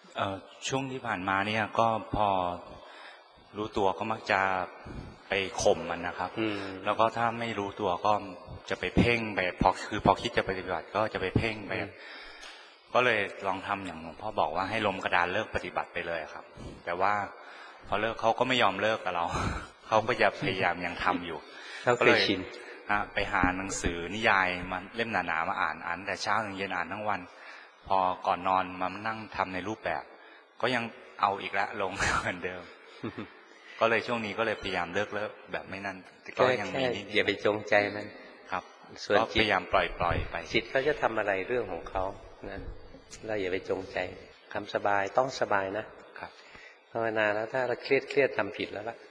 ช่วงที่ผ่านมาเนี่ยก็พอรู้ตัวก็มักจะไปข่มมันนะครับแล้วก็ถ้าไม่รู้ตัวก็จะไปเพ่งไปพอคิดจะปฏิบัติก็จะไปเพ่งไปก็เลยลองทำอย่างหลวงพ่อบอกว่าให้ลมกระดานเลิกปฏิบัติไปเลยครับแต่ว่าพอเลิกเขาก็ไม่ยอมเลิกกับเราเขาก็จะพยายามยังทำอยู่ก็เลยไปหาหนังสือนิยายมันเล่มหนาๆมาอ่านแต่เช้าถึงเย็นอ่านทั้งวันพอก่อนนอนมานั่งทำในรูปแบบก็ยังเอาอีกแล้วลงเหมือนเดิมก็เลยช่วงนี้ก็เลยพยายามเลิกแบบไม่นั่นก็ยังมีนิดอย่าไปจงใจมันครับส่วนจิตพยายามปล่อยไปจิตเขาจะทำอะไรเรื่องของเขานะเราอย่าไปจงใจทำสบายต้องสบายนะครับภาวนาแล้วถ้าเราเครียดทำผิดแล้วล่ะ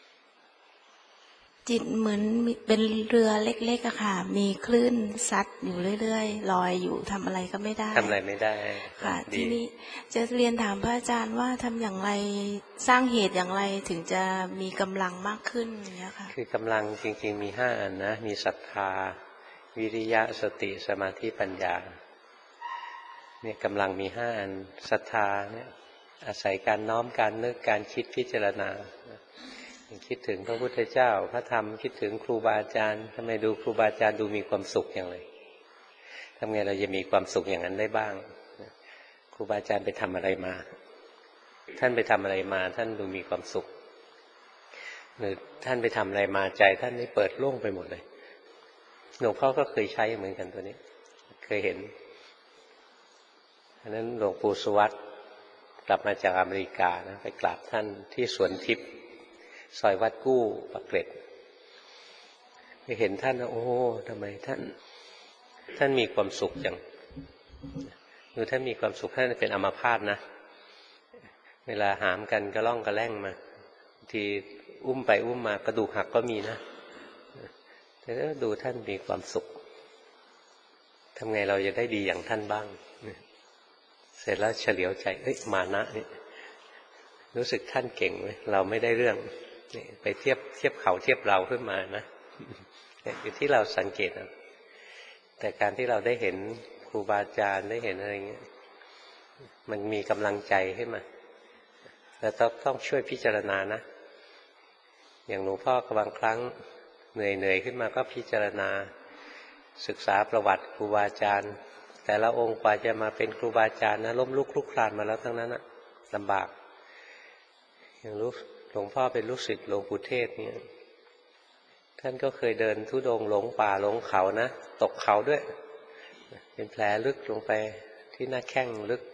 จิตเหมือนเป็นเรือเล็กๆอะค่ะมีคลื่นซัดอยู่เรื่อยๆลอยอยู่ทำอะไรก็ไม่ได้ทำอะไรไม่ได้ค่ะทีนี้จะเรียนถามพระอาจารย์ว่าทำอย่างไรสร้างเหตุอย่างไรถึงจะมีกำลังมากขึ้นอย่างเงี้ยค่ะคือกำลังจริงๆมี5 อันนะมีศรัทธาวิริยะสติสมาธิปัญญาเนี่ยกำลังมี5 อันศรัทธาเนี่ยอาศัยการน้อมการนึกการคิดพิจารณาคิดถึงพระพุทธเจ้าพระธรรมคิดถึงครูบาอาจารย์ทำไมดูครูบาอาจารย์ดูมีความสุขอย่างไรทำไงเราจะมีความสุขอย่างนั้นได้บ้างครูบาอาจารย์ไปทำอะไรมาท่านไปทำอะไรมาท่านดูมีความสุขหรือท่านไปทำอะไรมาใจท่านนี่เปิดโล่งไปหมดเลยหลวงพ่อก็เคยใช้เหมือนกันตัวนี้เคยเห็นอันนั้นหลวงปู่สุวัตกลับมาจากอเมริกานะไปกราบท่านที่สวนทิพย์ซอยวัดกู้ปากเกร็ดไปเห็นท่านโอ้ทำไมท่านมีความสุขจังดูท่านมีความสุขท่านเป็นอัมพาตนะเวลาหามกันกระล่องกระแล่งมาทีอุ้มไปอุ้มมากระดูกหักก็มีนะแต่ก็ดูท่านมีความสุขทำไงเราจะได้ดีอย่างท่านบ้างเสร็จแล้วเฉลียวใจมานะนี่รู้สึกท่านเก่งไหมเราไม่ได้เรื่องไปเทียบเขาเทียบเราขึ้นมานะอยู่ที่เราสังเกตนะแต่การที่เราได้เห็นครูบาอาจารย์ได้เห็นอะไรเงี้ยมันมีกำลังใจขึ้นมาแล้วต้องช่วยพิจารณานะอย่างหลวงพ่อบางครั้งเหนื่อยขึ้นมาก็พิจารณาศึกษาประวัติครูบาอาจารย์แต่ละองค์กว่าจะมาเป็นครูบาอาจารย์นะล้มลุกคลุกคลานมาแล้วทั้งนั้นนะลำบากอย่างหลวงพ่อเป็นลูกศิษย์หลวงปู่เทศเนี่ยท่านก็เคยเดินธุดงค์หลงป่าหลงเขานะตกเขาด้วยเป็นแผลลึกลงไปที่หน้าแข้งลึก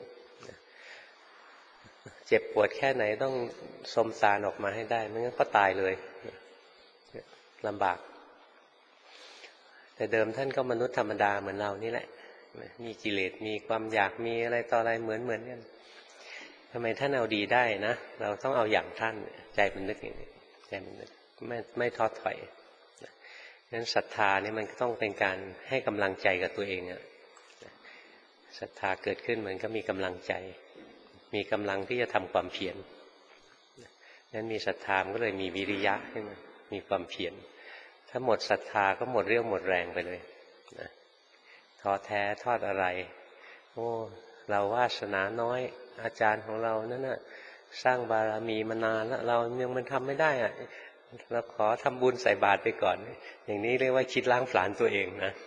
เจ็บปวดแค่ไหนต้องสมสารออกมาให้ได้ไม่งั้นก็ตายเลยลำบากแต่เดิมท่านก็มนุษย์ธรรมดาเหมือนเรานี่แหละมีกิเลสมีความอยากมีอะไรต่ออะไรเหมือนกันทำไมท่านเอาดีได้นะเราต้องเอาอย่างท่านใจมันนึกอย่างนี้ใจมันนึกไม่ท้อถอยนั้นศรัทธานี่มันต้องเป็นการให้กำลังใจกับตัวเองอะศรัทธาเกิดขึ้นเหมือนก็มีกำลังใจมีกำลังที่จะทำความเพียรนั้นมีศรัทธาก็เลยมีวิริยะขึ้นมามีความเพียรถ้าหมดศรัทธาก็หมดเรี่ยวหมดแรงไปเลยนะท้อแท้ทอดอะไรโอ้เราวาสนาน้อยอาจารย์ของเรานั่นน่ะสร้างบารมีมานานแล้วเรายังมันทำไม่ได้อ่ะเราขอทำบุญใส่บาตรไปก่อนอย่างนี้เรียกว่าคิดล้างผลาญตัวเองนะ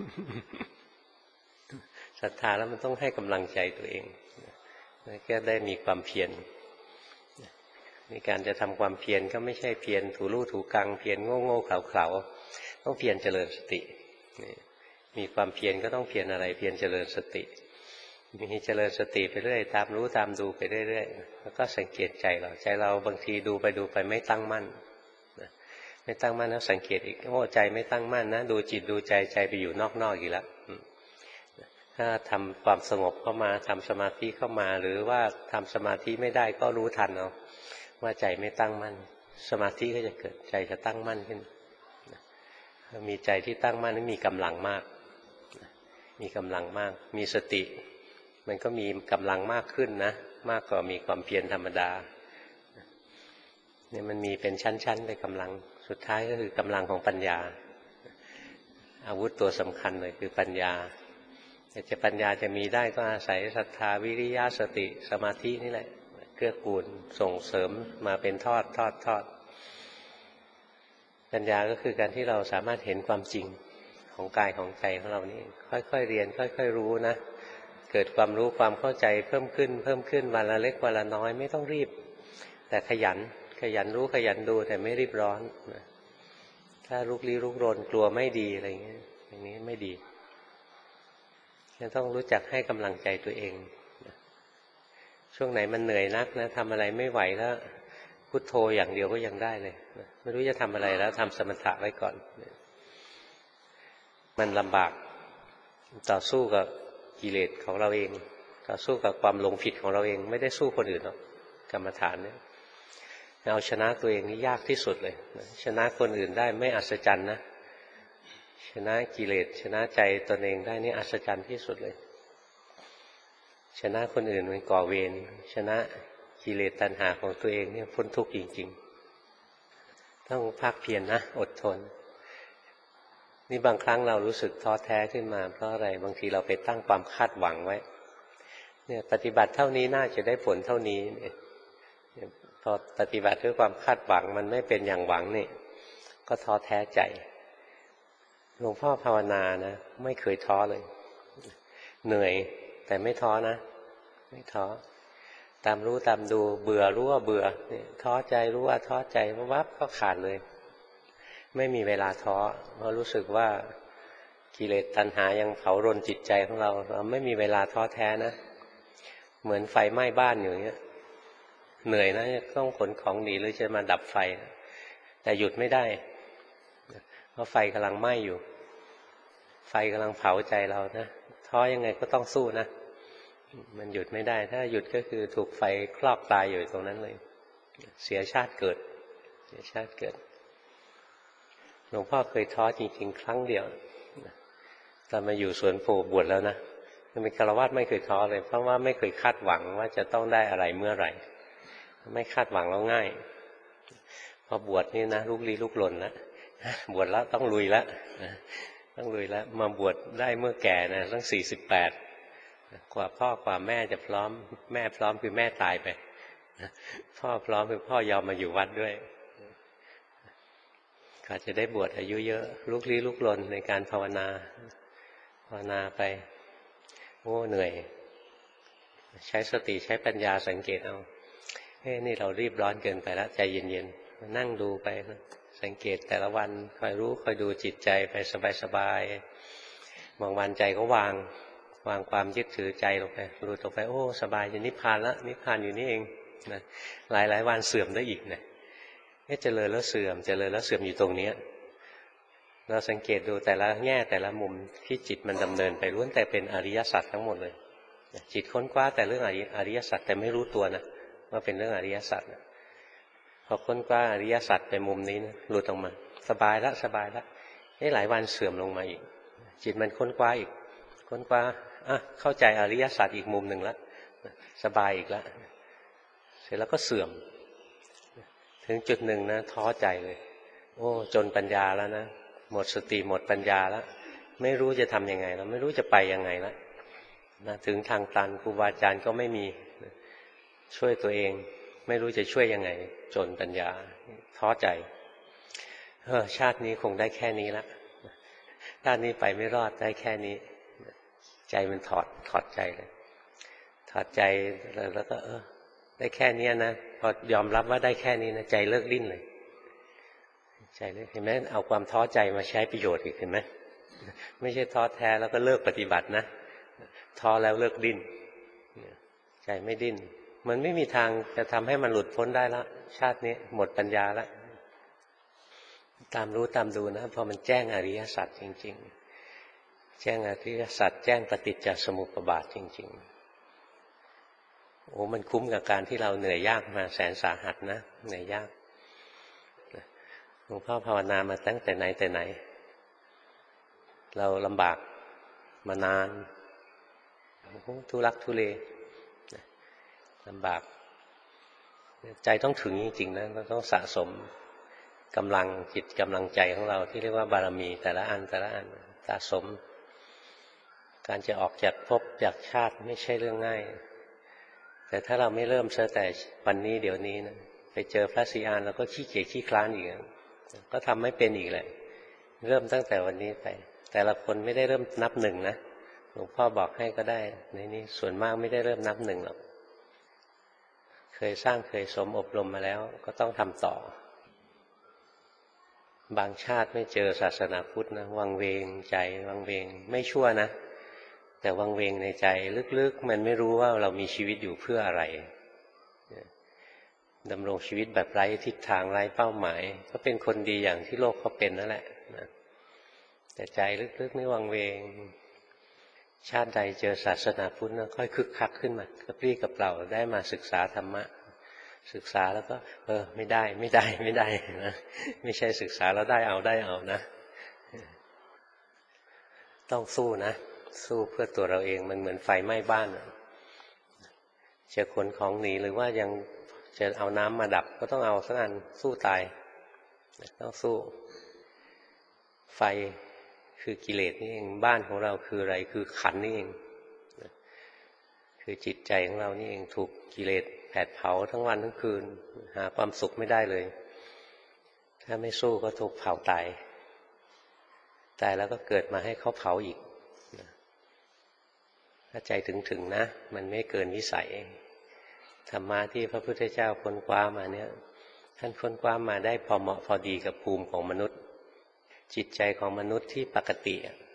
ศรัทธาแล้วมันต้องให้กำลังใจตัวเองแค่ได้มีความเพียรในการจะทำความเพียรก็ไม่ใช่เพียรถูลู่ถูกังเพียรโง่เขลาต้องเพียรเจริญสติมีความเพียรก็ต้องเพียรอะไรเพียรเจริญสติมีเจริญสติไปเรื่อยตามรู้ตามดูไปเรื่อยๆแล้วก็สังเกตใจเราบางทีดูไปไม่ตั้งมั่นไม่ตั้งมั่นแล้วสังเกตอีกโอ้ใจไม่ตั้งมั่นนะดูจิตดูใจไปอยู่นอกอีกแล้วถ้าทำความสงบเข้ามาทำสมาธิเข้ามาหรือว่าทำสมาธิไม่ได้ก็รู้ทันเอาว่าใจไม่ตั้งมั่นสมาธิก็จะเกิดใจจะตั้งมั่นขึ้นมีใจที่ตั้งมั่นนี่มีกำลังมากมีกำลังมากมีสติมันก็มีกำลังมากขึ้นนะมากกว่ามีความเพียรธรรมดาเนี่ยมันมีเป็นชั้นๆไปกำลังสุดท้ายก็คือกำลังของปัญญาอาวุธตัวสำคัญเลยคือปัญญาแต่จะปัญญาจะมีได้ก็อาศัยศรัทธาวิริยะสติสมาธินี่แหละเกื้อกูลส่งเสริมมาเป็นทอดปัญญาก็คือการที่เราสามารถเห็นความจริงของกายของใจของเรานี่ค่อยๆเรียนค่อยๆรู้นะเกิดความรู้ความเข้าใจเพิ่มขึ้นวันละเล็กวันละน้อยไม่ต้องรีบแต่ขยันรู้ขยันดูแต่ไม่รีบร้อนถ้าลุกลี้ลุกรนกลัวไม่ดีอะไรอย่างนี้ไม่ดียังต้องรู้จักให้กำลังใจตัวเองช่วงไหนมันเหนื่อยนักนะทำอะไรไม่ไหวแล้วพุทโธอย่างเดียวก็ยังได้เลยไม่รู้จะทำอะไรแล้วทำสมถะไว้ก่อนมันลำบากต่อสู้กับกิเลสของเราเองต่อสู้กับความหลงผิดของเราเองไม่ได้สู้คนอื่นหรอกกรรมฐานเนี่ยเอาชนะตัวเองนี่ยากที่สุดเลยชนะคนอื่นได้ไม่อัศจรรย์นะชนะกิเลสชนะใจตนเองได้นี่อัศจรรย์ที่สุดเลยชนะคนอื่นมันก่อเวรชนะกิเลสตัณหาของตัวเองเนี่ยพ้นทุกข์จริงๆต้องภาคเพียรนะอดทนนี่บางครั้งเรารู้สึกท้อแท้ขึ้นมาเพราะอะไรบางทีเราไปตั้งความคาดหวังไว้เนี่ยปฏิบัติเท่านี้น่าจะได้ผลเท่านี้เนี่ยพอปฏิบัติด้วยความคาดหวังมันไม่เป็นอย่างหวังนี่ก็ท้อแท้ใจหลวงพ่อภาวนานะไม่เคยท้อเลยเหนื่อยแต่ไม่ท้อนะไม่ท้อตามรู้ตามดูเบื่อรู้ว่าเบื่อท้อใจรู้ว่าท้อใจวับก็ขาดเลยไม่มีเวลาท้อเพราะรู้สึกว่ากิเลสตัณหายังเผารนจิตใจของเราไม่มีเวลาท้อแท้นะเหมือนไฟไหม้บ้านอยู่อย่างเงี้ยเหนื่อยนะต้องขนของหนีหรือจะมาดับไฟแต่หยุดไม่ได้เพราะไฟกำลังไหม้อยู่ไฟกำลังเผาใจเรานะท้อยังไงก็ต้องสู้นะมันหยุดไม่ได้ถ้าหยุดก็คือถูกไฟคลอกตายอยู่ตรงนั้นเลยเสียชาติเกิดหลวงพ่อเคยท้อจริงๆครั้งเดียวตอนมาอยู่สวนโพบวชแล้วนะเป็นฆราวาสไม่เคยท้อเลยเพราะว่าไม่เคยคาดหวังว่าจะต้องได้อะไรเมื่อไหร่ไม่คาดหวังแล้วง่ายพอบวชนี่นะลุกลี้ลุกลนแล้วบวชแล้วต้องลุยแล้วมาบวชได้เมื่อแก่นะตั้ง48กว่าพ่อกว่าแม่จะพร้อมแม่พร้อมคือแม่ตายไปพ่อพร้อมคือพ่อยอมมาอยู่วัดด้วยก็จะได้บวชอายุเยอะลุกลี้ลุกลนในการภาวนาไปโอ้เหนื่อยใช้สติใช้ปัญญาสังเกตเอานี่เรารีบร้อนเกินไปแล้วใจเย็นๆนั่งดูไปสังเกตแต่ละวันคอยรู้คอยดูจิตใจไปสบายๆบางวันใจก็วางความยึดถือใจลงไปรู้ตรงไปโอ้สบายจะนิพพานแล้วนิพพานอยู่นี่เองนะหลายวันเสื่อมได้อีกนะเจริญแล้วเสื่อมอยู่ตรงนี้เราสังเกตดูแต่ละแง่แต่ละมุมที่จิตมันดำเนินไปล้วนแต่เป็นอริยสัจทั้งหมดเลยจิตค้นคว้าแต่เรื่องอริยสัจแต่ไม่รู้ตัวนะว่าเป็นเรื่องอริยสัจพอค้นคว้าอริยสัจไปมุมนี้นะหลุดออกมาสบายละหลายวันเสื่อมลงมาอีกจิตมันค้นคว้าอีกค้นคว้าเข้าใจอริยสัจอีกมุมหนึ่งแล้วสบายอีกแล้วเสร็จแล้วก็เสื่อมถึงจุดหนึ่งนะท้อใจเลยโอ้จนปัญญาแล้วนะหมดสติหมดปัญญาแล้วไม่รู้จะทำยังไงแล้วไม่รู้จะไปยังไงแล้วนะถึงทางตันครูบาอาจารย์ก็ไม่มีช่วยตัวเองไม่รู้จะช่วยยังไงจนปัญญาท้อใจชาตินี้คงได้แค่นี้ละชาตินี้ไปไม่รอดได้แค่นี้ใจมันถอดใจเลยถอดใจแล้วก็ได้แค่นี้นะพอยอมรับว่าได้แค่นี้นะใจเลิกดิ้นเลยใจเลิกเห็นไหมเอาความท้อใจมาใช้ประโยชน์อีกเห็นไหมไม่ใช่ท้อแท้แล้วก็เลิกปฏิบัตินะท้อแล้วเลิกดิ้นใจไม่ดิ้นมันไม่มีทางจะทำให้มันหลุดพ้นได้แล้วชาตินี้หมดปัญญาแล้วตามรู้ตามดูนะพอมันแจ้งอริยสัจจริงๆแจ้งอริยสัจแจ้งปฏิจจสมุปบาทจริงๆโอ้มันคุ้มกับการที่เราเหนื่อยยากมาแสนสาหัสนะเหนื่อยยากหลวงพ่อภาวนามาตั้งแต่ไหนแต่ไหนเราลำบากมานานทุรักทุเลลำบากใจต้องถึงจริงๆนะเราต้องสะสมกำลังจิตกำลังใจของเราที่เรียกว่าบารมีแต่ละอันสะสมการจะออกจากภพจากชาติไม่ใช่เรื่องง่ายแต่ถ้าเราไม่เริ่มเสียแต่วันนี้เดี๋ยวนี้นะไปเจอพระศรีอานเราก็ขี้เกียจขี้คลานอีกก็ทำไม่เป็นอีกแหละเริ่มตั้งแต่วันนี้ไปแต่ละคนไม่ได้เริ่มนับหนึ่งนะหลวงพ่อบอกให้ก็ได้ในนี้ส่วนมากไม่ได้เริ่มนับหนึ่งหรอกเคยสร้างเคยสมอบรมมาแล้วก็ต้องทำต่อบางชาติไม่เจอศาสนาพุทธนะวังเวงใจวังเวงไม่ชั่วนะแต่วังเวงในใจลึกๆมันไม่รู้ว่าเรามีชีวิตอยู่เพื่ออะไรดำรงชีวิตแบบไร้ทิศทางไร้เป้าหมายก็เป็นคนดีอย่างที่โลกเขาเป็นนั่นแหละนะแต่ใจลึกๆนี่วังเวงชาติใดเจอศาสนาพุทธนะค่อยคึกคักขึ้นมากระปรี้กระเปร่าได้มาศึกษาธรรมะศึกษาแล้วก็ไม่ได้นะไม่ใช่ศึกษาแล้วได้เอานะต้องสู้นะสู้เพื่อตัวเราเองมันเหมือนไฟไหม้บ้านจะขนของหนีหรือว่ายังจะเอาน้ำมาดับก็ต้องเอาสักอันสู้ตายต้องสู้ไฟคือกิเลสนี่เองบ้านของเราคืออะไรคือขันนี่เองคือจิตใจของเรานี่เองถูกกิเลสแผดเผาทั้งวันทั้งคืนหาความสุขไม่ได้เลยถ้าไม่สู้ก็ถูกเผาตายแล้วก็เกิดมาให้เขาเผาอีกถ้าใจถึงนะมันไม่เกินวิสัยธรรมะที่พระพุทธเจ้าค้นคว้ามาเนี่ยท่านค้นคว้ามาได้พอเหมาะพอดีกับภูมิของมนุษย์จิตใจของมนุษย์ที่ปกติ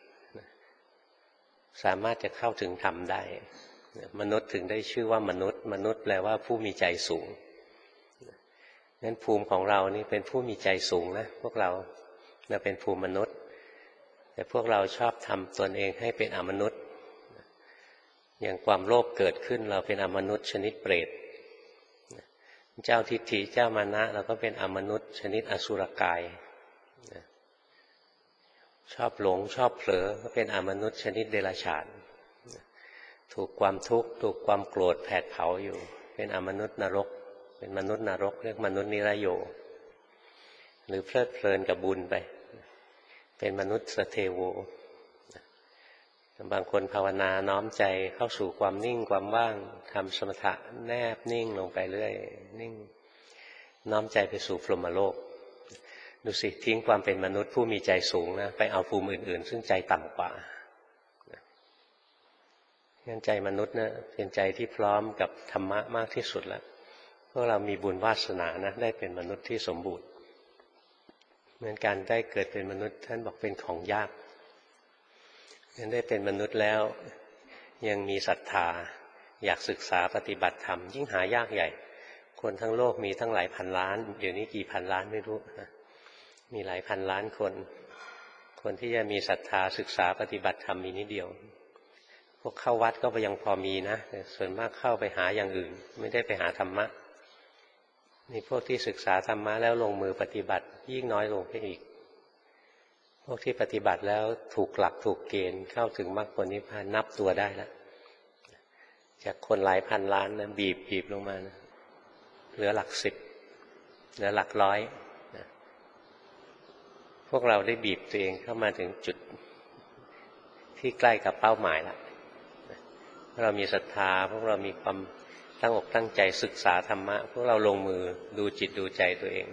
สามารถจะเข้าถึงธรรมได้มนุษย์ถึงได้ชื่อว่ามนุษย์แปลว่าผู้มีใจสูงงั้นภูมิของเรานี่เป็นผู้มีใจสูงนะพวกเราเป็นภูมิมนุษย์แต่พวกเราชอบทำตนเองให้เป็นอมนุษย์อย่างความโลภเกิดขึ้นเราเป็นอมนุษย์ชนิดเปรตเจ้าทิฏฐิเจ้ามานะเราก็เป็นอมนุษย์ชนิดอสุรกายชอบหลงชอบเผลอก็เป็นอมนุษย์ชนิดเดรัจฉานถูกความทุกข์ถูกความโกรธแผดเผาอยู่เป็นอมนุษย์นรกเป็นมนุษย์นรกเรียกมนุษย์นิรโยหรือเพลิดเพลินกับบุญไปเป็นมนุษย์สเทโวบางคนภาวนาน้อมใจเข้าสู่ความนิ่งความว่างทำสมถะแนบนิ่งลงไปเรื่อยนิ่งน้อมใจไปสู่พรหมโลกดูสิทิ้งความเป็นมนุษย์ผู้มีใจสูงนะไปเอาภูมิอื่นๆซึ่งใจต่ำกว่างั้นใจมนุษย์นะเป็นใจที่พร้อมกับธรรมะมากที่สุดแล้วพวกเรามีบุญวาสนานะได้เป็นมนุษย์ที่สมบูรณ์เหมือนการได้เกิดเป็นมนุษย์ท่านบอกเป็นของยากงั้นได้เป็นมนุษย์แล้วยังมีศรัทธาอยากศึกษาปฏิบัติธรรมยิ่งหายากใหญ่คนทั้งโลกมีทั้งหลายพันล้านเดี๋ยวนี้กี่พันล้านไม่รู้นะมีหลายพันล้านคนที่จะมีศรัทธาศึกษาปฏิบัติธรรมมีนิดเดียวพวกเข้าวัดก็ยังพอมีนะแต่ส่วนมากเข้าไปหาอย่างอื่นไม่ได้ไปหาธรรมะนี่พวกที่ศึกษาธรรมะแล้วลงมือปฏิบัติยิ่งน้อยลงไปอีกพวกที่ปฏิบัติแล้วถูกหลักถูกเกณฑ์เข้าถึงมรรคผลนิพพานนับตัวได้แล้วจากคนหลายพันล้านนะบีบลงมานะเหลือหลักสิบเหลือหลักร้อยนะพวกเราได้บีบตัวเองเข้ามาถึงจุดที่ใกล้กับเป้าหมายแล้วพวกเรามีศรัทธาพวกเรามีความตั้งอกตั้งใจศึกษาธรรมะพวกเราลงมือดูจิตดูใจตัวเอง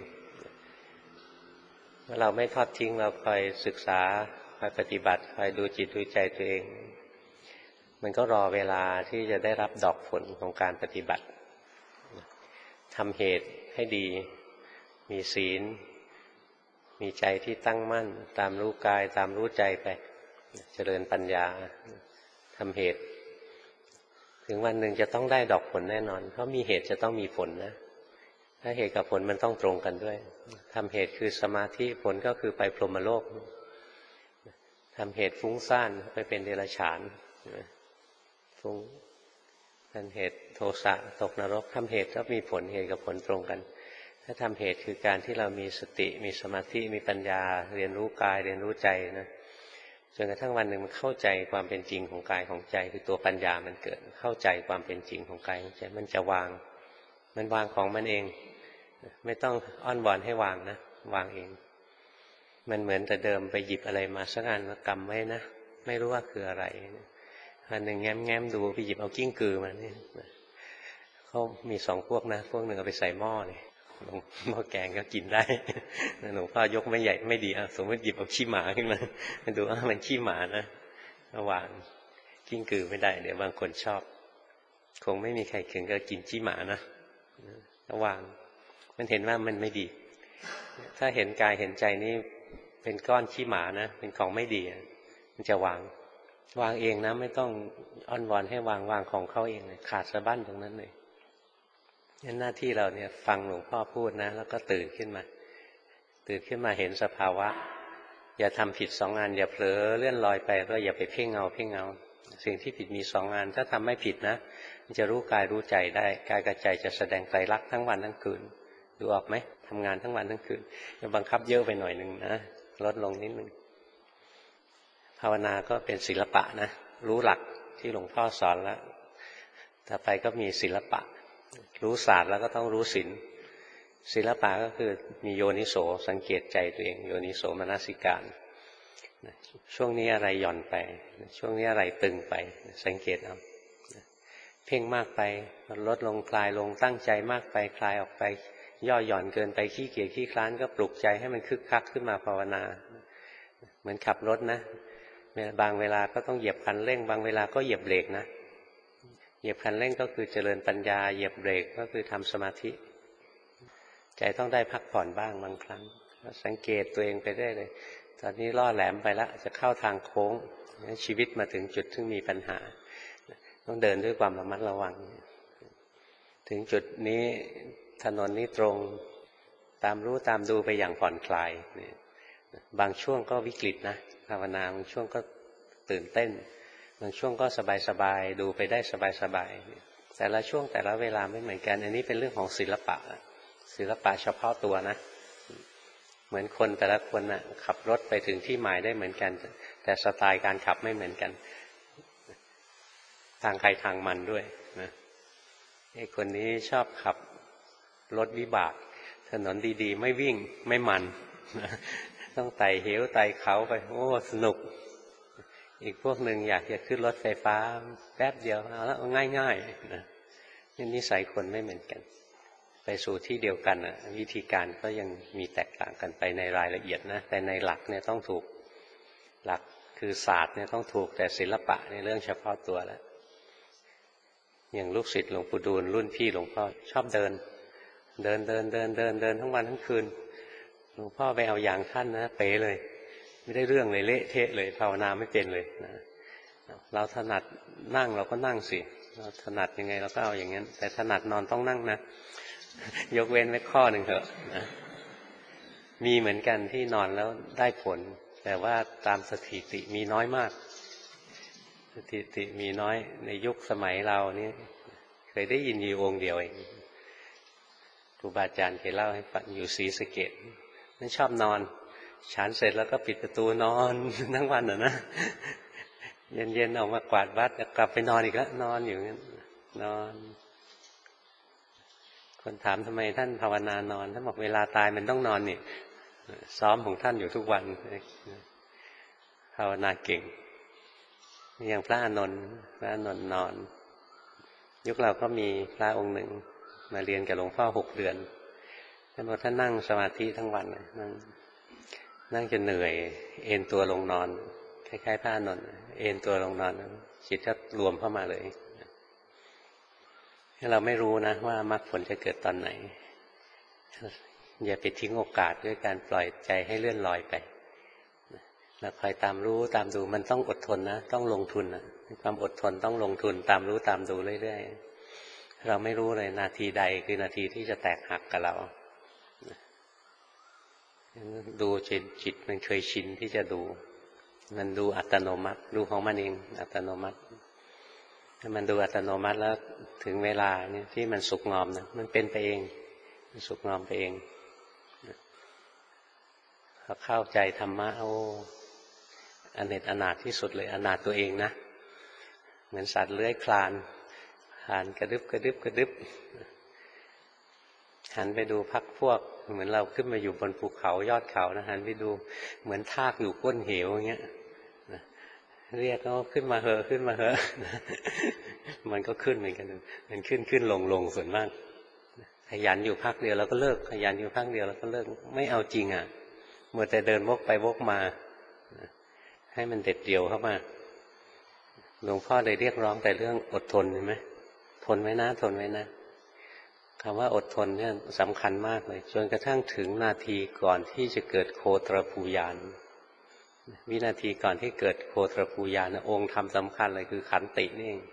เมื่อเราไม่ทอดทิ้งเราคอยศึกษาคอยปฏิบัติคอยดูจิตดูใจตัวเองมันก็รอเวลาที่จะได้รับดอกผลของการปฏิบัติทำเหตุให้ดีมีศีลมีใจที่ตั้งมั่นตามรู้กายตามรู้ใจไปเจริญปัญญาทำเหตุถึงวันหนึ่งจะต้องได้ดอกผลแน่นอนเพราะมีเหตุจะต้องมีผลนะถ้าเหตุกับผลมันต้องตรงกันด้วยทำเหตุคือสมาธิผลก็คือไปพรหมโลกทำเหตุฟุ้งซ่านไปเป็นเดรัจฉานฟุ้งทำเหตุโทสะตกนรกทำเหตุก็มีผลเหตุกับผลตรงกันถ้าทำเหตุคือการที่เรามีสติมีสมาธิมีปัญญาเรียนรู้กายเรียนรู้ใจนะจนกระทั่งวันหนึ่งมันเข้าใจความเป็นจริงของกายของใจคือตัวปัญญามันเกิดเข้าใจความเป็นจริงของกายของใจมันจะวางมันวางของมันเองไม่ต้องอ้อนวอนให้วางนะวางเองมันเหมือนแต่เดิมไปหยิบอะไรมาสักอันมากำไว้นะไม่รู้ว่าคืออะไรวันหนึ่งแง้มดูไปหยิบเอากิ้งกือมานี่เขามีสองพวกนะพวกหนึ่งเอาไปใส่หม้อเลยหม้อแกงก็กินได้หลวงพ่อยกไม่ใหญ่ไม่ดีสมมติหยิบเอาขี้หมาขึ้นมาดูมันขี้หมานะระหว่างกิ้งกือไม่ได้เดี๋ยวบางคนชอบคงไม่มีใครถึงก็กินขี้หมานะระหว่างมันเห็นว่ามันไม่ดีถ้าเห็นกายเห็นใจนี้เป็นก้อนขี้หมานะเป็นของไม่ดีมันจะวางเองนะไม่ต้องอ้อนวอนให้วางของเขาเองเลยขาดสะบั้นตรงนั้นเลยงั้นหน้าที่เราเนี่ยฟังหลวงพ่อพูดนะแล้วก็ตื่นขึ้นมาเห็นสภาวะอย่าทำผิดสองงานอย่าเผลอเลื่อนลอยไปก็อย่าไปเพ่งเงาสิ่งที่ผิดมีสองงานถ้าทำไม่ผิดนะมันจะรู้กายรู้ใจได้กายกับใจจะแสดงไตรลักษณ์ทั้งวันทั้งคืนดูออกไหมทำงานทั้งวันทั้งคืนจะบังคับเยอะไปหน่อยนึงนะลดลงนิดนึงภาวนาก็เป็นศิลปะนะรู้หลักที่หลวงพ่อสอนแล้วต่อไปก็มีศิลปะรู้ศาสตร์แล้วก็ต้องรู้ศีลศิลปะก็คือมีโยนิโสสังเกตใจตัวเองโยนิโสมนสิการช่วงนี้อะไรหย่อนไปช่วงนี้อะไรตึงไปสังเกตเอาเพ่งมากไปลดลงคลายลงตั้งใจมากไปคลายออกไปย่อหย่อนเกินไปขี้เกียจขี้คลานก็ปลุกใจให้มันคึกคักขึ้นมาภาวนาเหมือนขับรถนะบางเวลาก็ต้องเหยียบคันเร่งบางเวลาก็เหยียบเบรกนะเหยียบคันเร่งก็คือเจริญปัญญาเหยียบเบรกก็คือทำสมาธิใจต้องได้พักผ่อนบ้างบางครั้งสังเกตตัวเองไปได้เลยตอนนี้ล่อแหลมไปแล้วจะเข้าทางโค้งชีวิตมาถึงจุดที่มีปัญหาต้องเดินด้วยความระมัดระวังถึงจุดนี้ถนนนี้ตรงตามรู้ตามดูไปอย่างผ่อนคลายบางช่วงก็วิกฤตนะภาวนาบางช่วงก็ตื่นเต้นบางช่วงก็สบายๆดูไปได้สบายๆแต่ละช่วงแต่ละเวลาไม่เหมือนกันอันนี้เป็นเรื่องของศิลปะเฉพาะตัวนะเหมือนคนแต่ละคนนะขับรถไปถึงที่หมายได้เหมือนกันแต่สไตล์การขับไม่เหมือนกันทางใครทางมันด้วยนะไอ้คนนี้ชอบขับรถวิบากถนนดีๆไม่วิ่งไม่มันต้องไต่เหวไต่เขาไปโอ้สนุกอีกพวกหนึ่งอยากจะขึ้นรถไฟฟ้าแป๊บเดียวเอาแล้วง่ายๆนะนี่นิสัยคนไม่เหมือนกันไปสู่ที่เดียวกันนะวิธีการก็ยังมีแตกต่างกันไปในรายละเอียดนะแต่ในหลักเนี่ยต้องถูกหลักคือศาสตร์เนี่ยต้องถูกแต่ศิลปะในเรื่องเฉพาะตัวแล้วอย่างลูกศิษย์หลวงปู่ดูลรุ่นพี่หลวงพ่อชอบเดินทั้งวันทั้งคืนหลวงพ่อไปเอาอย่างท่านนะเป๋เลยไม่ได้เรื่องเลยเละเทะเลยภาวนาไม่เป็นเลยนะเราถนัดนั่งเราก็นั่งสิเราถนัดยังไงเราก็เอาอย่างนั้นแต่ถนัดนอนต้องนั่งนะยกเว้นไว้ข้อหนึ่งเถอะนะมีเหมือนกันที่นอนแล้วได้ผลแต่ว่าตามสถิติมีน้อยมากสถิติมีน้อยในยุคสมัยเรานี่เคยได้ยินอยู่องค์เดียวเองครูบาอาจารย์เคยเล่าให้ฟังอยู่ศรีสะเกษนั่นชอบนอนฉันเสร็จแล้วก็ปิดประตูนอนทั้งวันนะเย็นๆออกมากวาดวัดกลับไปนอนอีกแล้วนอนอยู่งั้นนอนคนถามทำไมท่านภาวนานอนท่านบอกเวลาตายมันต้องนอนนี่ซ้อมของท่านอยู่ทุกวันภาวนาเก่งอย่างพระอานนท์นอนยุคเราก็มีพระองค์หนึ่งมาเรียนกับหลวงพ่อ6 เดือนท่านบอกท่านนั่งสมาธิทั้งวันนั่งจนเหนื่อยเอนตัวลงนอนคล้ายๆพระอานนท์เอนตัวลงนอนจิตก็รวมเข้ามาเลยเราไม่รู้นะว่ามรรคผลจะเกิดตอนไหนอย่าไปทิ้งโอกาสด้วยการปล่อยใจให้เลื่อนลอยไปเราคอยตามรู้ตามดูมันต้องอดทนนะต้องลงทุนนะความอดทนต้องลงทุนตามรู้ตามดูเรื่อยๆเราไม่รู้เลยนาทีใดคือนาทีที่จะแตกหักกับเราดูจิตมันเคยชินที่จะดูมันดูอัตโนมัติดูของมันเองอัตโนมัติถ้ามันดูอัตโนมัติแล้วถึงเวลาเนี่ยที่มันสุกงอมนะมันเป็นไปเองมันสุกงอมไปเองพอเข้าใจธรรมะโอ้อเนกอนาถที่สุดเลยอนาถตัวเองนะเหมือนสัตว์เลื้อยคลานผ่านกระดึบหันไปดูพรรคพวกเหมือนเราขึ้นมาอยู่บนภูเขายอดเขานะหันไปดูเหมือนทากอยู่ก้นเหวอย่างเงี้ยเรียกเขาขึ้นมาเหอะขึ้นมาเหอะ มันก็ขึ้นเหมือนกันมันขึ้นลงส่วนมากขยันอยู่พักเดียวแล้วก็เลิกขยันอยู่พักเดียวแล้วก็เลิกไม่เอาจริงอ่ะมัวแต่เดินวกไปวกมาให้มันเด็ดเดี่ยวเข้ามาหลวงพ่อเลยเรียกร้องแต่เรื่องอดทนเห็นไหมทนไว้นะทนไว้นะคำว่าอดทนเนี่ยสำคัญมากเลยจนกระทั่งถึงนาทีก่อนที่จะเกิดโคตรภูญาณวินาทีก่อนที่เกิดโคตรภูญาณองค์ธรรมสำคัญเลยคือขันตินี่เอง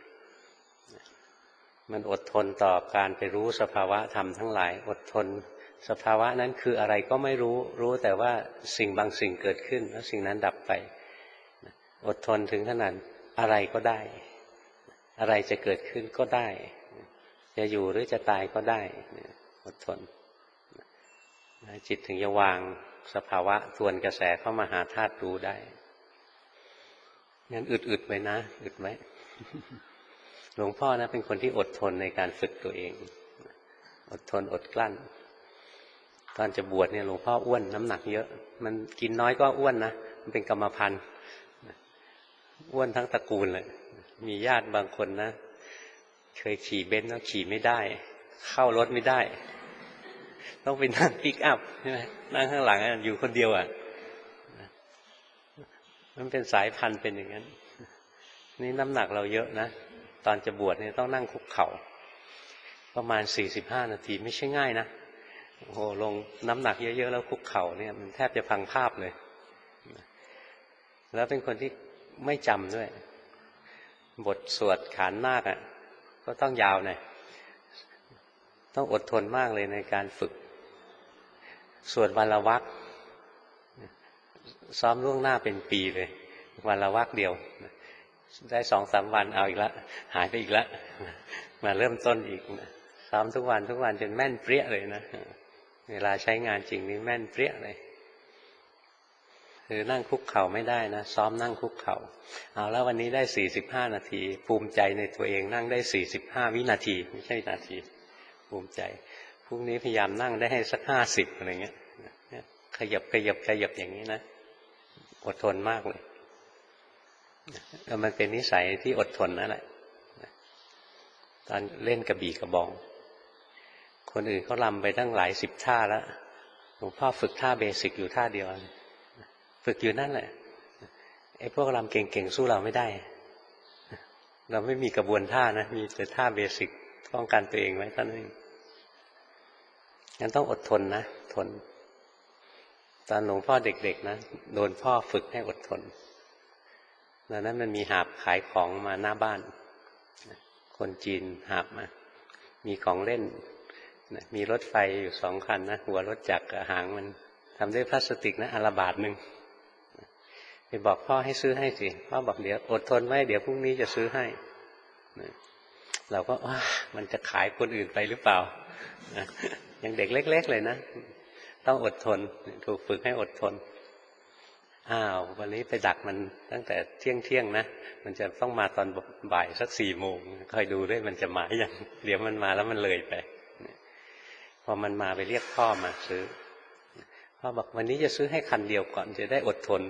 มันอดทนต่อการไปรู้สภาวะธรรมทั้งหลายอดทนสภาวะนั้นคืออะไรก็ไม่รู้แต่ว่าสิ่งบางสิ่งเกิดขึ้นแล้วสิ่งนั้นดับไปอดทนถึงขนาดอะไรก็ได้อะไรจะเกิดขึ้นก็ได้จะอยู่หรือจะตายก็ได้อดทนจิตถึงจะวางสภาวะทวนกระแสเข้ามาหาธาตุรู้ได้งั้นอึดไว้นะอึดไว้หลวงพ่อนะเป็นคนที่อดทนในการฝึกตัวเองอดทนอดกลั้นตอนจะบวชเนี่ยหลวงพ่ออ้วนน้ำหนักเยอะมันกินน้อยก็อ้วนนะมันเป็นกรรมพันธุ์อ้วนทั้งตระกูลเลยมีญาติบางคนนะเคยขี่เบนซ์แล้วขี่ไม่ได้เข้ารถไม่ได้ต้องไปนั่งปิกอัพใช่ไหมนั่งข้างหลังอยู่คนเดียวอ่ะมันเป็นสายพันธุ์เป็นอย่างนั้นนี่น้ำหนักเราเยอะนะตอนจะบวชเนี่ยต้องนั่งคุกเข่าประมาณ45 นาทีไม่ใช่ง่ายนะโอ้โหลงน้ำหนักเยอะๆแล้วคุกเข่าเนี่ยมันแทบจะพังภาพเลยแล้วเป็นคนที่ไม่จำด้วยบทสวดขานนาคอ่ะก็ต้องยาวหน่อยต้องอดทนมากเลยในการฝึกสวดวันละวรรคซ้อมล่วงหน้าเป็นปีเลยวันละวรรคเดียวได้2-3 วันเอาอีกละหายไปอีกละมาเริ่มต้นอีกซ้อมทุกวันจนแม่นเปรี้ยเลยนะเวลาใช้งานจริงนี่แม่นเปรี้ยเลยคือนั่งคุกเข่าไม่ได้นะซ้อมนั่งคุกเข่าเอาแล้ววันนี้ได้45 นาทีภูมิใจในตัวเองนั่งได้45 วินาทีไม่ใช่นาทีภูมิใจพรุ่งนี้พยายามนั่งได้ให้สัก50อะไรเงี้ยขยับอย่างนี้นะอดทนมากเลยมันเป็นนิสัยที่อดทนนั่นแหละตอนเล่นกระบี่กระบองคนอื่นเขาลำไปตั้งหลาย10 ท่าแล้วหลวงพ่อฝึกท่าเบสิกอยู่ท่าเดียวฝึกอยู่นั่นแหละไอ้พวกลำเก่งๆสู้เราไม่ได้เราไม่มีกระบวนท่านะมีแต่ท่าเบสิกป้องกันตัวเองไว้เท่านั้นเองงั้นต้องอดทนนะทนตอนหลวงพ่อเด็กๆนะโดนพ่อฝึกให้อดทนดังนั้นมันมีหาบขายของมาหน้าบ้านคนจีนหาบมามีของเล่นมีรถไฟอยู่2 คันนะหัวรถจักรกับหางมันทำด้วยพลาสติกนะ1 บาทไปบอกพ่อให้ซื้อให้สิพ่อบอกเดี๋ยวอดทนไว้เดี๋ยวพรุ่งนี้จะซื้อให้เราก็มันจะขายคนอื่นไปหรือเปล่ายังเด็กเล็กๆเลยนะต้องอดทนถูกฝึกให้อดทนวันนี้ไปดักมันตั้งแต่เที่ยงนะมันจะต้องมาตอนบ่ายสัก4 โมงคอยดูด้วยมันจะมาอย่างเดี๋ยวมันมาแล้วมันเลยไปพอมันมาไปเรียกพ่อมาซื้อพ่อบอกวันนี้จะซื้อให้คันเดียวก่อนจะได้อดทน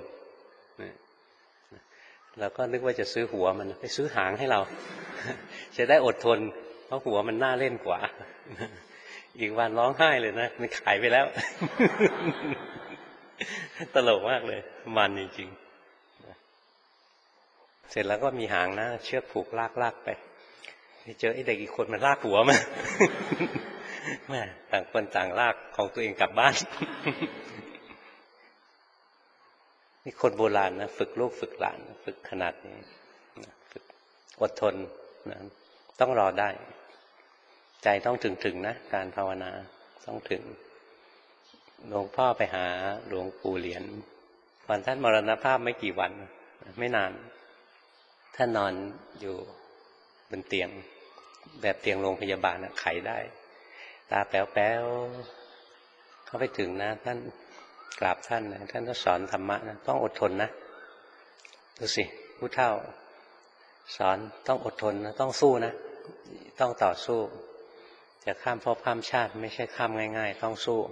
เราก็นึกว่าจะซื้อหัวมันไปซื้อหางให้เราจะได้อดทนเพราะหัวมันน่าเล่นกว่าอีกวันร้องไห้เลยนะมันขายไปแล้วตลกมากเลยมันจริงๆเสร็จแล้วก็มีหางนะเชือกผูกลากไปเจอไอ้เด็กอีกคนมันลากหัวมาแม่ต่างคนต่างลากของตัวเองกลับบ้านนี่คนโบราณนะฝึกลูกฝึกหลานฝึกขนาดนี้ฝึกอดทนนะต้องรอได้ใจต้องถึงนะการภาวนาต้องถึงหลวงพ่อไปหาหลวงปู่เหรียญวันท่านมรณภาพไม่กี่วันไม่นานท่านนอนอยู่บนเตียงแบบเตียงโรงพยาบาลนะไขได้ตาแป๋วๆเข้าไปถึงนะท่านกราบท่านนะท่านก็สอนธรรมะนะต้องอดทนนะดูสิผู้เฒ่าสอนต้องอดทนนะต้องสู้นะต้องต่อสู้จะข้ามภพข้ามชาติไม่ใช่ข้ามง่ายๆต้องสู้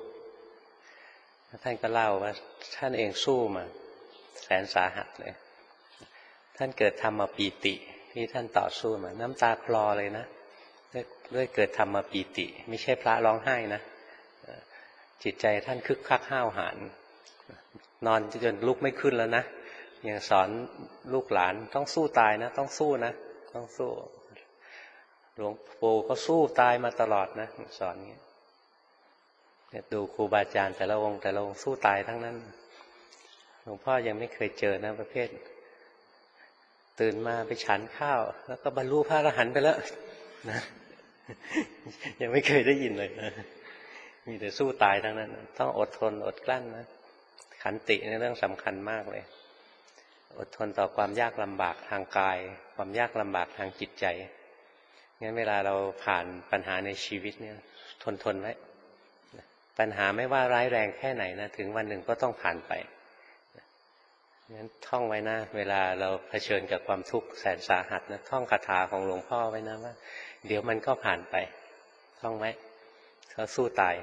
ท่านก็เล่าว่าท่านเองสู้มาแสนสาหัสเลยท่านเกิดธรรมปีติที่ท่านต่อสู้มาน้ำตาคลอเลยนะด้วยเกิดธรรมปีติไม่ใช่พระร้องไห้นะจิตใจท่านคึกคักห้าวหาญนอนจนลุกไม่ขึ้นแล้วนะยังสอนลูกหลานต้องสู้ตายนะต้องสู้นะต้องสู้หลวงปู่ก็สู้ตายมาตลอดนะสอนอย่างนี้ดูครูบาอาจารย์แต่ละองค์สู้ตายทั้งนั้นหลวงพ่อยังไม่เคยเจอนะประเภทตื่นมาไปฉันข้าวแล้วก็บรรลุพระอรหันต์ไปแล้วนะยังไม่เคยได้ยินเลยนะมีแต่สู้ตายทั้งนั้นต้องอดทนอดกลั้นนะขันติในเรื่องสำคัญมากเลยอดทนต่อความยากลำบากทางกายความยากลำบากทางจิตใจงั้นเวลาเราผ่านปัญหาในชีวิตเนี่ยทนไว้ปัญหาไม่ว่าร้ายแรงแค่ไหนนะถึงวันหนึ่งก็ต้องผ่านไปงั้นท่องไว้นะเวลาเราเผชิญกับความทุกข์แสนสาหัสนะท่องคาถาของหลวงพ่อไว้นะว่าเดี๋ยวมันก็ผ่านไปท่องไว้เขาสู้ตาย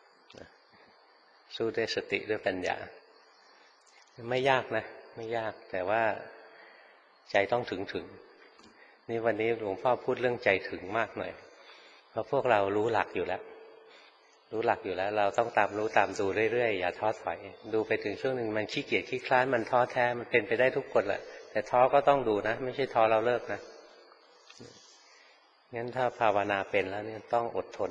สู้ด้วยสติด้วยปัญญาไม่ยากนะไม่ยากแต่ว่าใจต้องถึงนี่วันนี้หลวงพ่อพูดเรื่องใจถึงมากหน่อยเพราะพวกเรารู้หลักอยู่แล้วเราต้องตามรู้ตามดูเรื่อยๆอย่าท้อถอยดูไปถึงช่วงหนึ่งมันขี้เกียจขี้คลานมันท้อแท้มันเป็นไปได้ทุกคนแหละแต่ท้อก็ต้องดูนะไม่ใช่ท้อเราเลิกนะงั้นถ้าภาวนาเป็นแล้วเนี่ยต้องอดทน